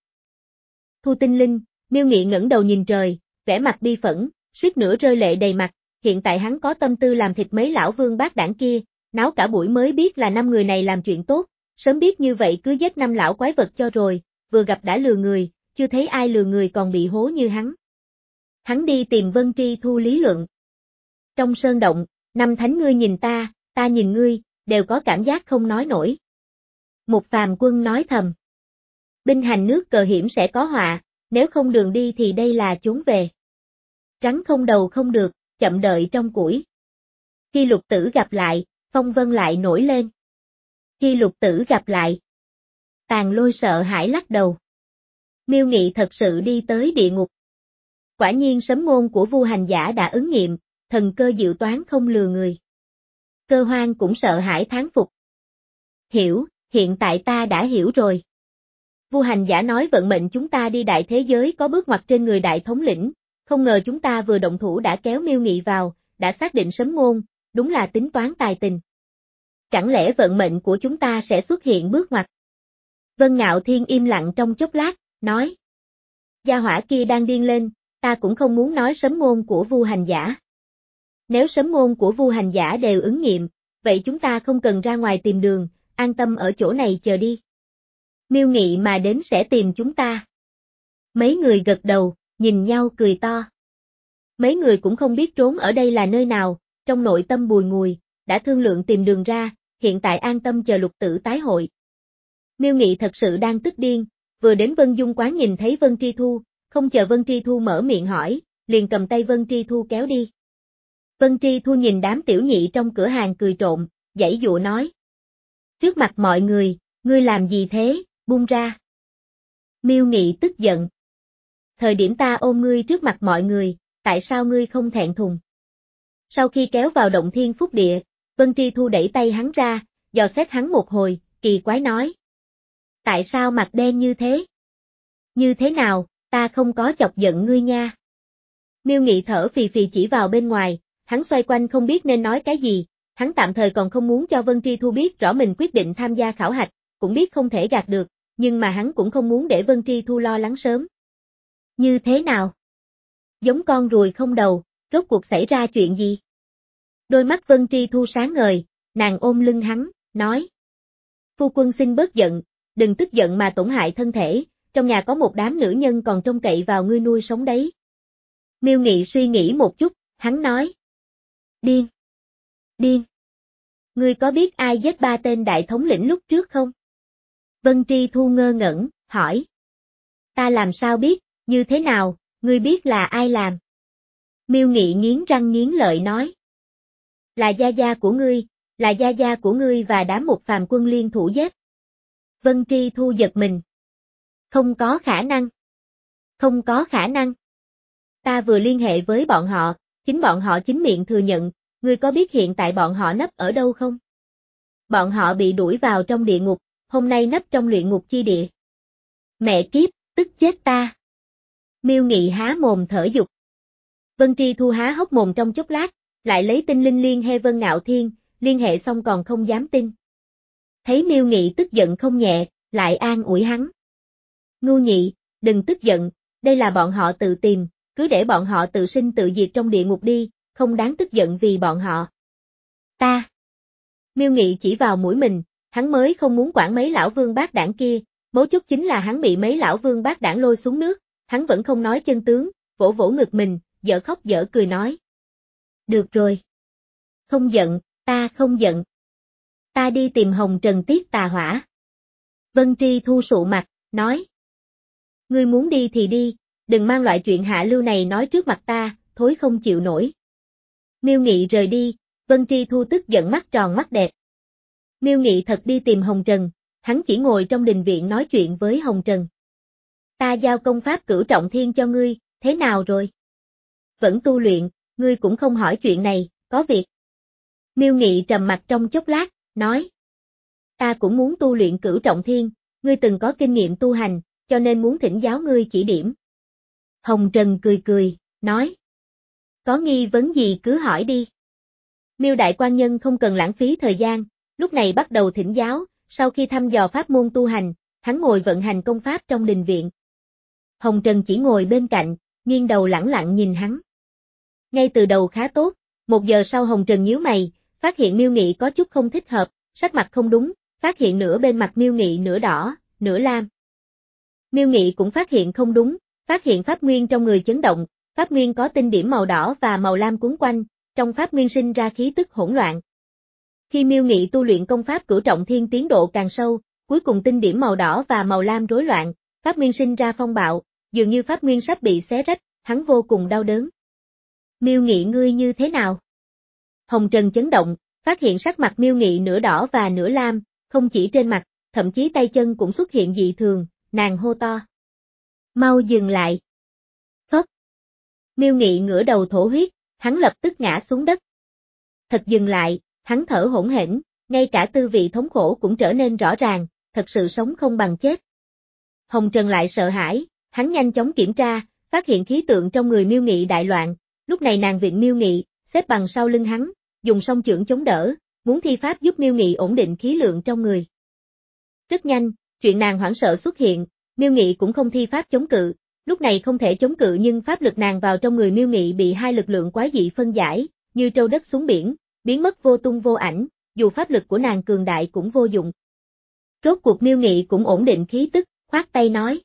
Thu tinh linh, Miêu Nghị ngẩng đầu nhìn trời, vẻ mặt bi phẫn, suýt nữa rơi lệ đầy mặt, hiện tại hắn có tâm tư làm thịt mấy lão vương bát đảng kia, náo cả buổi mới biết là năm người này làm chuyện tốt, sớm biết như vậy cứ giết năm lão quái vật cho rồi, vừa gặp đã lừa người, chưa thấy ai lừa người còn bị hố như hắn. Hắn đi tìm Vân Tri Thu lý luận. Trong sơn động, năm thánh ngươi nhìn ta, ta nhìn ngươi, đều có cảm giác không nói nổi. Một Phàm Quân nói thầm. Binh hành nước cờ hiểm sẽ có họa, nếu không đường đi thì đây là chốn về. Rắn không đầu không được, chậm đợi trong củi. Khi Lục Tử gặp lại, phong vân lại nổi lên. Khi Lục Tử gặp lại, Tàn Lôi sợ hãi lắc đầu. Miêu Nghị thật sự đi tới địa ngục. Quả nhiên sấm ngôn của Vu Hành Giả đã ứng nghiệm, thần cơ diệu toán không lừa người. Cơ Hoang cũng sợ hãi thán phục. Hiểu, hiện tại ta đã hiểu rồi. Vu Hành Giả nói vận mệnh chúng ta đi đại thế giới có bước ngoặt trên người đại thống lĩnh, không ngờ chúng ta vừa động thủ đã kéo Miêu Nghị vào, đã xác định sấm ngôn, đúng là tính toán tài tình. Chẳng lẽ vận mệnh của chúng ta sẽ xuất hiện bước ngoặt? Vân Ngạo Thiên im lặng trong chốc lát, nói. Gia hỏa kia đang điên lên, ta cũng không muốn nói sấm ngôn của Vu Hành Giả. Nếu sấm ngôn của Vu Hành Giả đều ứng nghiệm, vậy chúng ta không cần ra ngoài tìm đường, an tâm ở chỗ này chờ đi. Miêu Nghị mà đến sẽ tìm chúng ta. Mấy người gật đầu, nhìn nhau cười to. Mấy người cũng không biết trốn ở đây là nơi nào, trong nội tâm bùi ngùi, đã thương lượng tìm đường ra, hiện tại an tâm chờ Lục Tử tái hội. Miêu Nghị thật sự đang tức điên, vừa đến Vân Dung quán nhìn thấy Vân Tri Thu, không chờ Vân Tri Thu mở miệng hỏi, liền cầm tay Vân Tri Thu kéo đi. Vân Tri Thu nhìn đám tiểu nhị trong cửa hàng cười trộm, giãy dụa nói. Trước mặt mọi người, ngươi làm gì thế, buông ra. Miêu Nghị tức giận. Thời điểm ta ôm ngươi trước mặt mọi người, tại sao ngươi không thẹn thùng? Sau khi kéo vào động thiên phúc địa, Vân Tri Thu đẩy tay hắn ra, dò xét hắn một hồi, kỳ quái nói. Tại sao mặt đen như thế? Như thế nào, ta không có chọc giận ngươi nha. Miêu Nghị thở phì phì chỉ vào bên ngoài, hắn xoay quanh không biết nên nói cái gì, hắn tạm thời còn không muốn cho Vân Tri Thu biết rõ mình quyết định tham gia khảo hạch, cũng biết không thể gạt được, nhưng mà hắn cũng không muốn để Vân Tri Thu lo lắng sớm. Như thế nào? Giống con ruồi không đầu, rốt cuộc xảy ra chuyện gì? Đôi mắt Vân Tri Thu sáng ngời, nàng ôm lưng hắn, nói. Phu quân xin bớt giận, đừng tức giận mà tổn hại thân thể, trong nhà có một đám nữ nhân còn trông cậy vào ngươi nuôi sống đấy. Miêu Nghị suy nghĩ một chút, hắn nói. Điên. Điên. Ngươi có biết ai giết ba tên đại thống lĩnh lúc trước không? Vân Tri Thu ngơ ngẩn, hỏi. Ta làm sao biết, như thế nào, ngươi biết là ai làm? Miêu Nghị nghiến răng nghiến lợi nói. Là gia gia của ngươi, là gia gia của ngươi và đám Một Phàm Quân liên thủ giết. Vân Tri Thu giật mình. Không có khả năng. Không có khả năng. Ta vừa liên hệ với bọn họ, chính bọn họ chính miệng thừa nhận, ngươi có biết hiện tại bọn họ nấp ở đâu không? Bọn họ bị đuổi vào trong địa ngục, hôm nay nấp trong luyện ngục chi địa. Mẹ kiếp, tức chết ta. Miêu Nghị há mồm thở dục. Vân Tri Thu há hốc mồm trong chốc lát, lại lấy tinh linh liên hệ Vân Ngạo Thiên, liên hệ xong còn không dám tin. Thấy Miêu Nghị tức giận không nhẹ, lại an ủi hắn. Ngu nhị, đừng tức giận, đây là bọn họ tự tìm, cứ để bọn họ tự sinh tự diệt trong địa ngục đi, không đáng tức giận vì bọn họ. Ta. Miêu Nghị chỉ vào mũi mình, hắn mới không muốn quản mấy lão vương bát đảng kia, mấu chốt chính là hắn bị mấy lão vương bát đảng lôi xuống nước, hắn vẫn không nói chân tướng, vỗ vỗ ngực mình, dở khóc dở cười nói. Được rồi. Không giận, ta không giận. Ta đi tìm Hồng Trần tiết tà hỏa. Vân Tri Thu sụ mặt, nói. Ngươi muốn đi thì đi, đừng mang loại chuyện hạ lưu này nói trước mặt ta, thối không chịu nổi. Miêu Nghị rời đi, Vân Tri Thu tức giận mắt tròn mắt đẹp. Miêu Nghị thật đi tìm Hồng Trần, hắn chỉ ngồi trong đình viện nói chuyện với Hồng Trần. Ta giao công pháp Cửu Trọng Thiên cho ngươi, thế nào rồi? Vẫn tu luyện, ngươi cũng không hỏi chuyện này, có việc. Miêu Nghị trầm mặt trong chốc lát, nói. Ta cũng muốn tu luyện Cửu Trọng Thiên, ngươi từng có kinh nghiệm tu hành, cho nên muốn thỉnh giáo ngươi chỉ điểm. Hồng Trần cười cười, nói. Có nghi vấn gì cứ hỏi đi. Miêu Đại Quan Nhân không cần lãng phí thời gian, lúc này bắt đầu thỉnh giáo, sau khi thăm dò pháp môn tu hành, hắn ngồi vận hành công pháp trong đình viện. Hồng Trần chỉ ngồi bên cạnh, nghiêng đầu lẳng lặng nhìn hắn. Ngay từ đầu khá tốt, một giờ sau Hồng Trần nhíu mày, phát hiện Miêu Nghị có chút không thích hợp, sắc mặt không đúng, phát hiện nửa bên mặt Miêu Nghị nửa đỏ, nửa lam. Miêu Nghị cũng phát hiện không đúng, phát hiện pháp nguyên trong người chấn động, pháp nguyên có tinh điểm màu đỏ và màu lam cuốn quanh, trong pháp nguyên sinh ra khí tức hỗn loạn. Khi Miêu Nghị tu luyện công pháp Cửu Trọng Thiên tiến độ càng sâu, cuối cùng tinh điểm màu đỏ và màu lam rối loạn, pháp nguyên sinh ra phong bạo, dường như pháp nguyên sắp bị xé rách, hắn vô cùng đau đớn. Miêu Nghị ngươi như thế nào? Hồng Trần chấn động, phát hiện sắc mặt Miêu Nghị nửa đỏ và nửa lam, không chỉ trên mặt, thậm chí tay chân cũng xuất hiện dị thường, nàng hô to. Mau dừng lại. Phất. Miêu Nghị ngửa đầu thổ huyết, hắn lập tức ngã xuống đất. Thật dừng lại, hắn thở hổn hển, ngay cả tư vị thống khổ cũng trở nên rõ ràng, thật sự sống không bằng chết. Hồng Trần lại sợ hãi, hắn nhanh chóng kiểm tra, phát hiện khí tượng trong người Miêu Nghị đại loạn, lúc này nàng viện Miêu Nghị, xếp bằng sau lưng hắn, dùng song chưởng chống đỡ, muốn thi pháp giúp Miêu Nghị ổn định khí lượng trong người. Rất nhanh, chuyện nàng hoảng sợ xuất hiện, Miêu Nghị cũng không thi pháp chống cự, lúc này không thể chống cự nhưng pháp lực nàng vào trong người Miêu Nghị bị hai lực lượng quái dị phân giải, như trâu đất xuống biển, biến mất vô tung vô ảnh, dù pháp lực của nàng cường đại cũng vô dụng. Rốt cuộc Miêu Nghị cũng ổn định khí tức, khoát tay nói.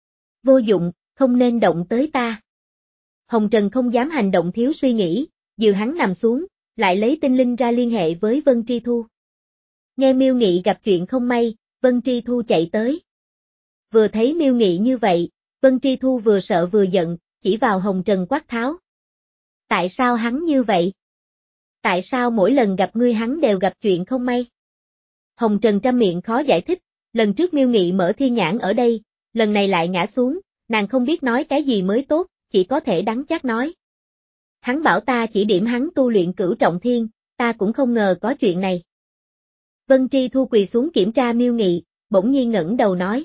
Vô dụng, không nên động tới ta. Hồng Trần không dám hành động thiếu suy nghĩ, dìu hắn nằm xuống, lại lấy tinh linh ra liên hệ với Vân Tri Thu. Nghe Miêu Nghị gặp chuyện không may, Vân Tri Thu chạy tới. Vừa thấy Miêu Nghị như vậy, Vân Tri Thu vừa sợ vừa giận, chỉ vào Hồng Trần quát tháo. Tại sao hắn như vậy? Tại sao mỗi lần gặp ngươi hắn đều gặp chuyện không may? Hồng Trần trăm miệng khó giải thích, lần trước Miêu Nghị mở thiên nhãn ở đây, lần này lại ngã xuống, nàng không biết nói cái gì mới tốt, chỉ có thể đắng chát nói. Hắn bảo ta chỉ điểm hắn tu luyện Cửu Trọng Thiên, ta cũng không ngờ có chuyện này. Vân Tri Thu quỳ xuống kiểm tra Miêu Nghị, bỗng nhiên ngẩng đầu nói.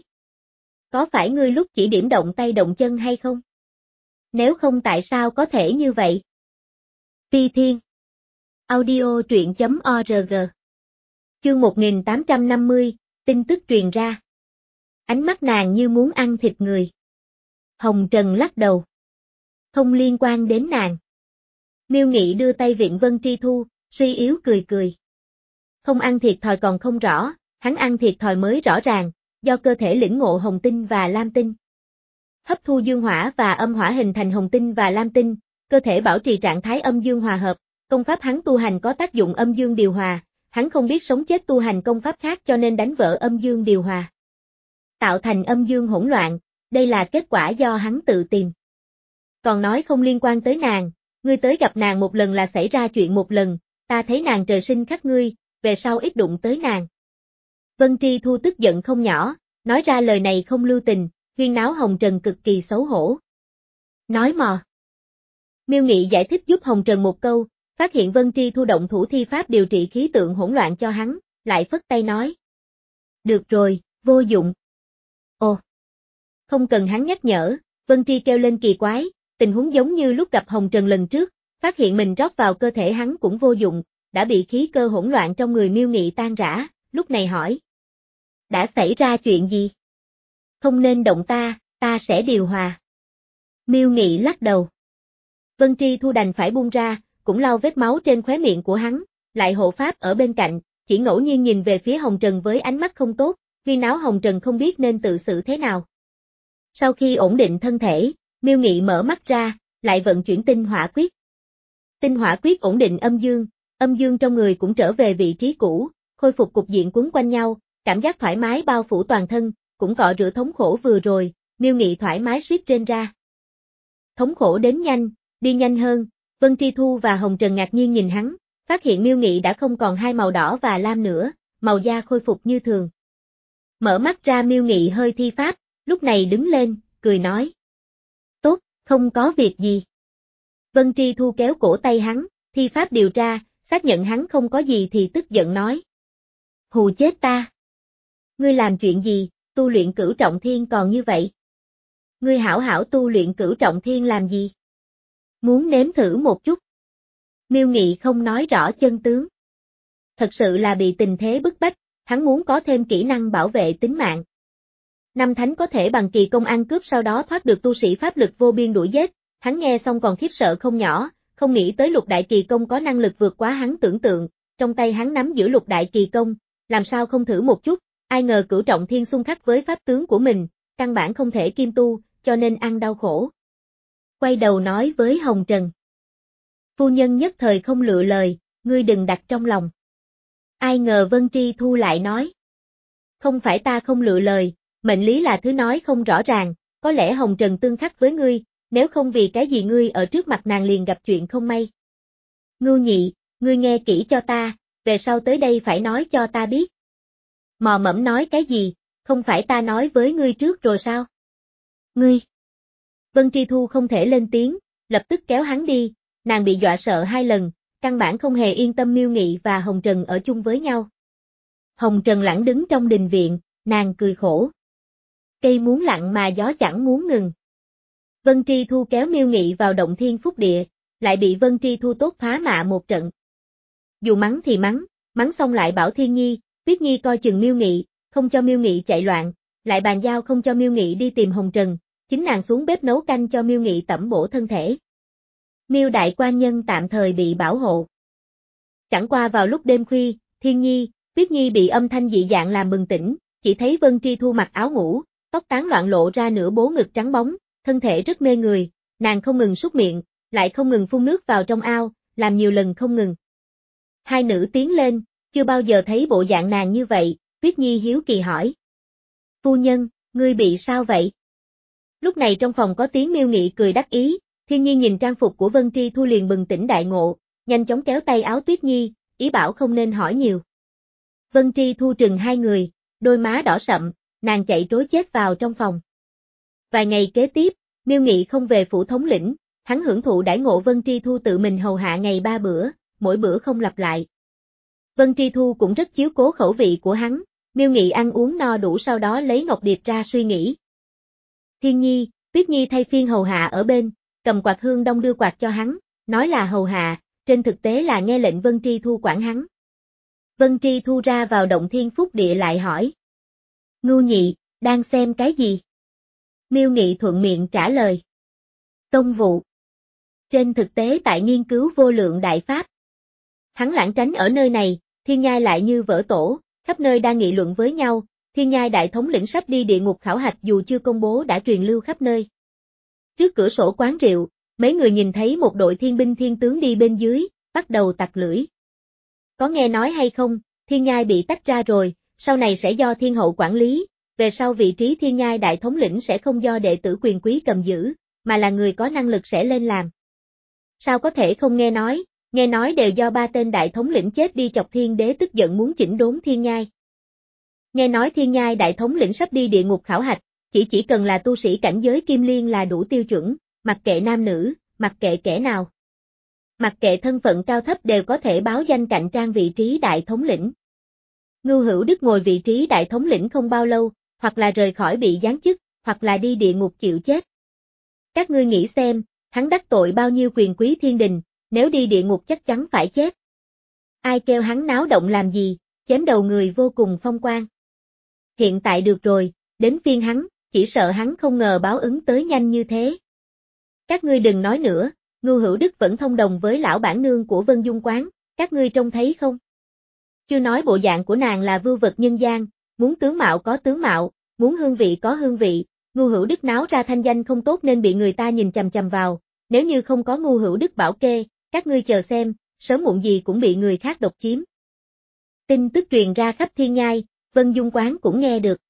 Có phải ngươi lúc chỉ điểm động tay động chân hay không? Nếu không tại sao có thể như vậy? Phi Thiên Audio truyện chấm org Chương một nghìn tám trăm năm mươi, tin tức truyền ra. Ánh mắt nàng như muốn ăn thịt người. Hồng Trần lắc đầu. Không liên quan đến nàng. Miêu Nghị đưa tay viện Vân Tri Thu, suy yếu cười cười. Không ăn thiệt thòi còn không rõ, hắn ăn thiệt thòi mới rõ ràng, do cơ thể lĩnh ngộ hồng tinh và lam tinh. Hấp thu dương hỏa và âm hỏa hình thành hồng tinh và lam tinh, cơ thể bảo trì trạng thái âm dương hòa hợp, công pháp hắn tu hành có tác dụng âm dương điều hòa, hắn không biết sống chết tu hành công pháp khác cho nên đánh vỡ âm dương điều hòa. Tạo thành âm dương hỗn loạn, đây là kết quả do hắn tự tìm. Còn nói không liên quan tới nàng, ngươi tới gặp nàng một lần là xảy ra chuyện một lần, ta thấy nàng trời sinh khắc ngươi, về sau ít đụng tới nàng. Vân Tri Thu tức giận không nhỏ, nói ra lời này không lưu tình, huyên náo Hồng Trần cực kỳ xấu hổ. Nói mò. Miêu Nghị giải thích giúp Hồng Trần một câu, phát hiện Vân Tri Thu động thủ thi pháp điều trị khí tượng hỗn loạn cho hắn, lại phất tay nói. Được rồi, vô dụng. Ồ. Không cần hắn nhắc nhở, Vân Tri kêu lên kỳ quái, tình huống giống như lúc gặp Hồng Trần lần trước, phát hiện mình rót vào cơ thể hắn cũng vô dụng, đã bị khí cơ hỗn loạn trong người Miêu Nghị tan rã, lúc này hỏi. Đã xảy ra chuyện gì? Không nên động ta, ta sẽ điều hòa. Miêu Nghị lắc đầu. Vân Tri Thu đành phải buông ra, cũng lau vết máu trên khóe miệng của hắn, lại hộ pháp ở bên cạnh, chỉ ngẫu nhiên nhìn về phía Hồng Trần với ánh mắt không tốt, huyên náo Hồng Trần không biết nên tự xử thế nào. Sau khi ổn định thân thể, Miêu Nghị mở mắt ra, lại vận chuyển tinh hỏa quyết. Tinh hỏa quyết ổn định âm dương, âm dương trong người cũng trở về vị trí cũ, khôi phục cục diện quấn quanh nhau, cảm giác thoải mái bao phủ toàn thân, cũng cọ rửa thống khổ vừa rồi, Miêu Nghị thoải mái suýt trên ra. Thống khổ đến nhanh, đi nhanh hơn, Vân Tri Thu và Hồng Trần ngạc nhiên nhìn hắn, phát hiện Miêu Nghị đã không còn hai màu đỏ và lam nữa, màu da khôi phục như thường. Mở mắt ra Miêu Nghị hơi thi pháp, lúc này đứng lên, cười nói. Tốt, không có việc gì. Vân Tri Thu kéo cổ tay hắn, thi pháp điều tra, xác nhận hắn không có gì thì tức giận nói. Hù chết ta. Ngươi làm chuyện gì, tu luyện cửu trọng thiên còn như vậy. Ngươi hảo hảo tu luyện cửu trọng thiên làm gì? Muốn nếm thử một chút. Miêu Nghị không nói rõ chân tướng. Thật sự là bị tình thế bức bách, hắn muốn có thêm kỹ năng bảo vệ tính mạng. Năm thánh có thể bằng kỳ công ăn cướp sau đó thoát được tu sĩ pháp lực vô biên đuổi giết, hắn nghe xong còn khiếp sợ không nhỏ, không nghĩ tới lục đại kỳ công có năng lực vượt quá hắn tưởng tượng, trong tay hắn nắm giữ lục đại kỳ công, làm sao không thử một chút, ai ngờ cửu trọng thiên xung khắc với pháp tướng của mình, căn bản không thể kim tu, cho nên ăn đau khổ. Quay đầu nói với Hồng Trần. Phu nhân nhất thời không lựa lời, ngươi đừng đặt trong lòng. Ai ngờ Vân Tri Thu lại nói. Không phải ta không lựa lời, mệnh lý là thứ nói không rõ ràng, có lẽ Hồng Trần tương khắc với ngươi, nếu không vì cái gì ngươi ở trước mặt nàng liền gặp chuyện không may. Ngưu Nhị, ngươi nghe kỹ cho ta, về sau tới đây phải nói cho ta biết. Mò mẫm nói cái gì, không phải ta nói với ngươi trước rồi sao? Ngươi. Vân Tri Thu không thể lên tiếng, lập tức kéo hắn đi, nàng bị dọa sợ hai lần, căn bản không hề yên tâm Miêu Nghị và Hồng Trần ở chung với nhau. Hồng Trần lẳng đứng trong đình viện, nàng cười khổ. Cây muốn lặng mà gió chẳng muốn ngừng. Vân Tri Thu kéo Miêu Nghị vào động thiên phúc địa, lại bị Vân Tri Thu tốt phá mạ một trận. Dù mắng thì mắng, mắng xong lại bảo Thiên Nhi, Tuyết Nhi coi chừng Miêu Nghị, không cho Miêu Nghị chạy loạn, lại bàn giao không cho Miêu Nghị đi tìm Hồng Trần, chính nàng xuống bếp nấu canh cho Miêu Nghị tẩm bổ thân thể. Miêu đại quan nhân tạm thời bị bảo hộ. Chẳng qua vào lúc đêm khuya, Thiên Nhi, Tuyết Nhi bị âm thanh dị dạng làm bừng tỉnh, chỉ thấy Vân Tri Thu mặc áo ngủ, tóc tán loạn lộ ra nửa bố ngực trắng bóng, thân thể rất mê người, nàng không ngừng súc miệng, lại không ngừng phun nước vào trong ao, làm nhiều lần không ngừng. Hai nữ tiến lên, chưa bao giờ thấy bộ dạng nàng như vậy, Tuyết Nhi hiếu kỳ hỏi. Phu nhân, ngươi bị sao vậy? Lúc này trong phòng có tiếng Miêu Nghị cười đắc ý, Thiên Nhi nhìn trang phục của Vân Tri Thu liền bừng tỉnh đại ngộ, nhanh chóng kéo tay áo Tuyết Nhi, ý bảo không nên hỏi nhiều. Vân Tri Thu trừng hai người, đôi má đỏ sậm, nàng chạy trối chết vào trong phòng. Vài ngày kế tiếp, Miêu Nghị không về phủ thống lĩnh, hắn hưởng thụ đãi ngộ Vân Tri Thu tự mình hầu hạ ngày ba bữa, mỗi bữa không lặp lại. Vân Tri Thu cũng rất chiếu cố khẩu vị của hắn, Miêu Nghị ăn uống no đủ sau đó lấy ngọc điệp ra suy nghĩ. Thiên Nhi, Tuyết Nhi thay phiên hầu hạ ở bên, cầm quạt hương đông đưa quạt cho hắn, nói là hầu hạ, trên thực tế là nghe lệnh Vân Tri Thu quản hắn. Vân Tri Thu ra vào động thiên phúc địa lại hỏi. Ngưu Nhị, đang xem cái gì? Miêu Nghị thuận miệng trả lời. Công vụ. Trên thực tế tại nghiên cứu vô lượng đại pháp. Hắn lãng tránh ở nơi này, thiên nhai lại như vỡ tổ, khắp nơi đang nghị luận với nhau, thiên nhai đại thống lĩnh sắp đi địa ngục khảo hạch dù chưa công bố đã truyền lưu khắp nơi. Trước cửa sổ quán rượu, mấy người nhìn thấy một đội thiên binh thiên tướng đi bên dưới, bắt đầu tặc lưỡi. Có nghe nói hay không, thiên nhai bị tách ra rồi, sau này sẽ do thiên hậu quản lý, về sau vị trí thiên nhai đại thống lĩnh sẽ không do đệ tử quyền quý cầm giữ, mà là người có năng lực sẽ lên làm. Sao có thể không nghe nói, nghe nói đều do ba tên đại thống lĩnh chết đi chọc thiên đế tức giận muốn chỉnh đốn thiên nhai. Nghe nói thiên nhai đại thống lĩnh sắp đi địa ngục khảo hạch, chỉ chỉ cần là tu sĩ cảnh giới kim liên là đủ tiêu chuẩn, mặc kệ nam nữ, mặc kệ kẻ nào. Mặc kệ thân phận cao thấp đều có thể báo danh cạnh tranh vị trí đại thống lĩnh. Ngưu Hữu Đức ngồi vị trí đại thống lĩnh không bao lâu, hoặc là rời khỏi bị giáng chức, hoặc là đi địa ngục chịu chết. Các ngươi nghĩ xem, hắn đắc tội bao nhiêu quyền quý thiên đình, nếu đi địa ngục chắc chắn phải chết. Ai kêu hắn náo động làm gì, chém đầu người vô cùng phong quang. Hiện tại được rồi, đến phiên hắn, chỉ sợ hắn không ngờ báo ứng tới nhanh như thế. Các ngươi đừng nói nữa, Ngưu Hữu Đức vẫn thông đồng với lão bản nương của Vân Dung Quán, các ngươi trông thấy không? Chưa nói bộ dạng của nàng là vưu vật nhân gian, muốn tướng mạo có tướng mạo, muốn hương vị có hương vị, Ngưu Hữu Đức náo ra thanh danh không tốt nên bị người ta nhìn chằm chằm vào, nếu như không có Ngưu Hữu Đức bảo kê, các ngươi chờ xem, sớm muộn gì cũng bị người khác độc chiếm. Tin tức truyền ra khắp thiên nhai, Vân Dung Quán cũng nghe được.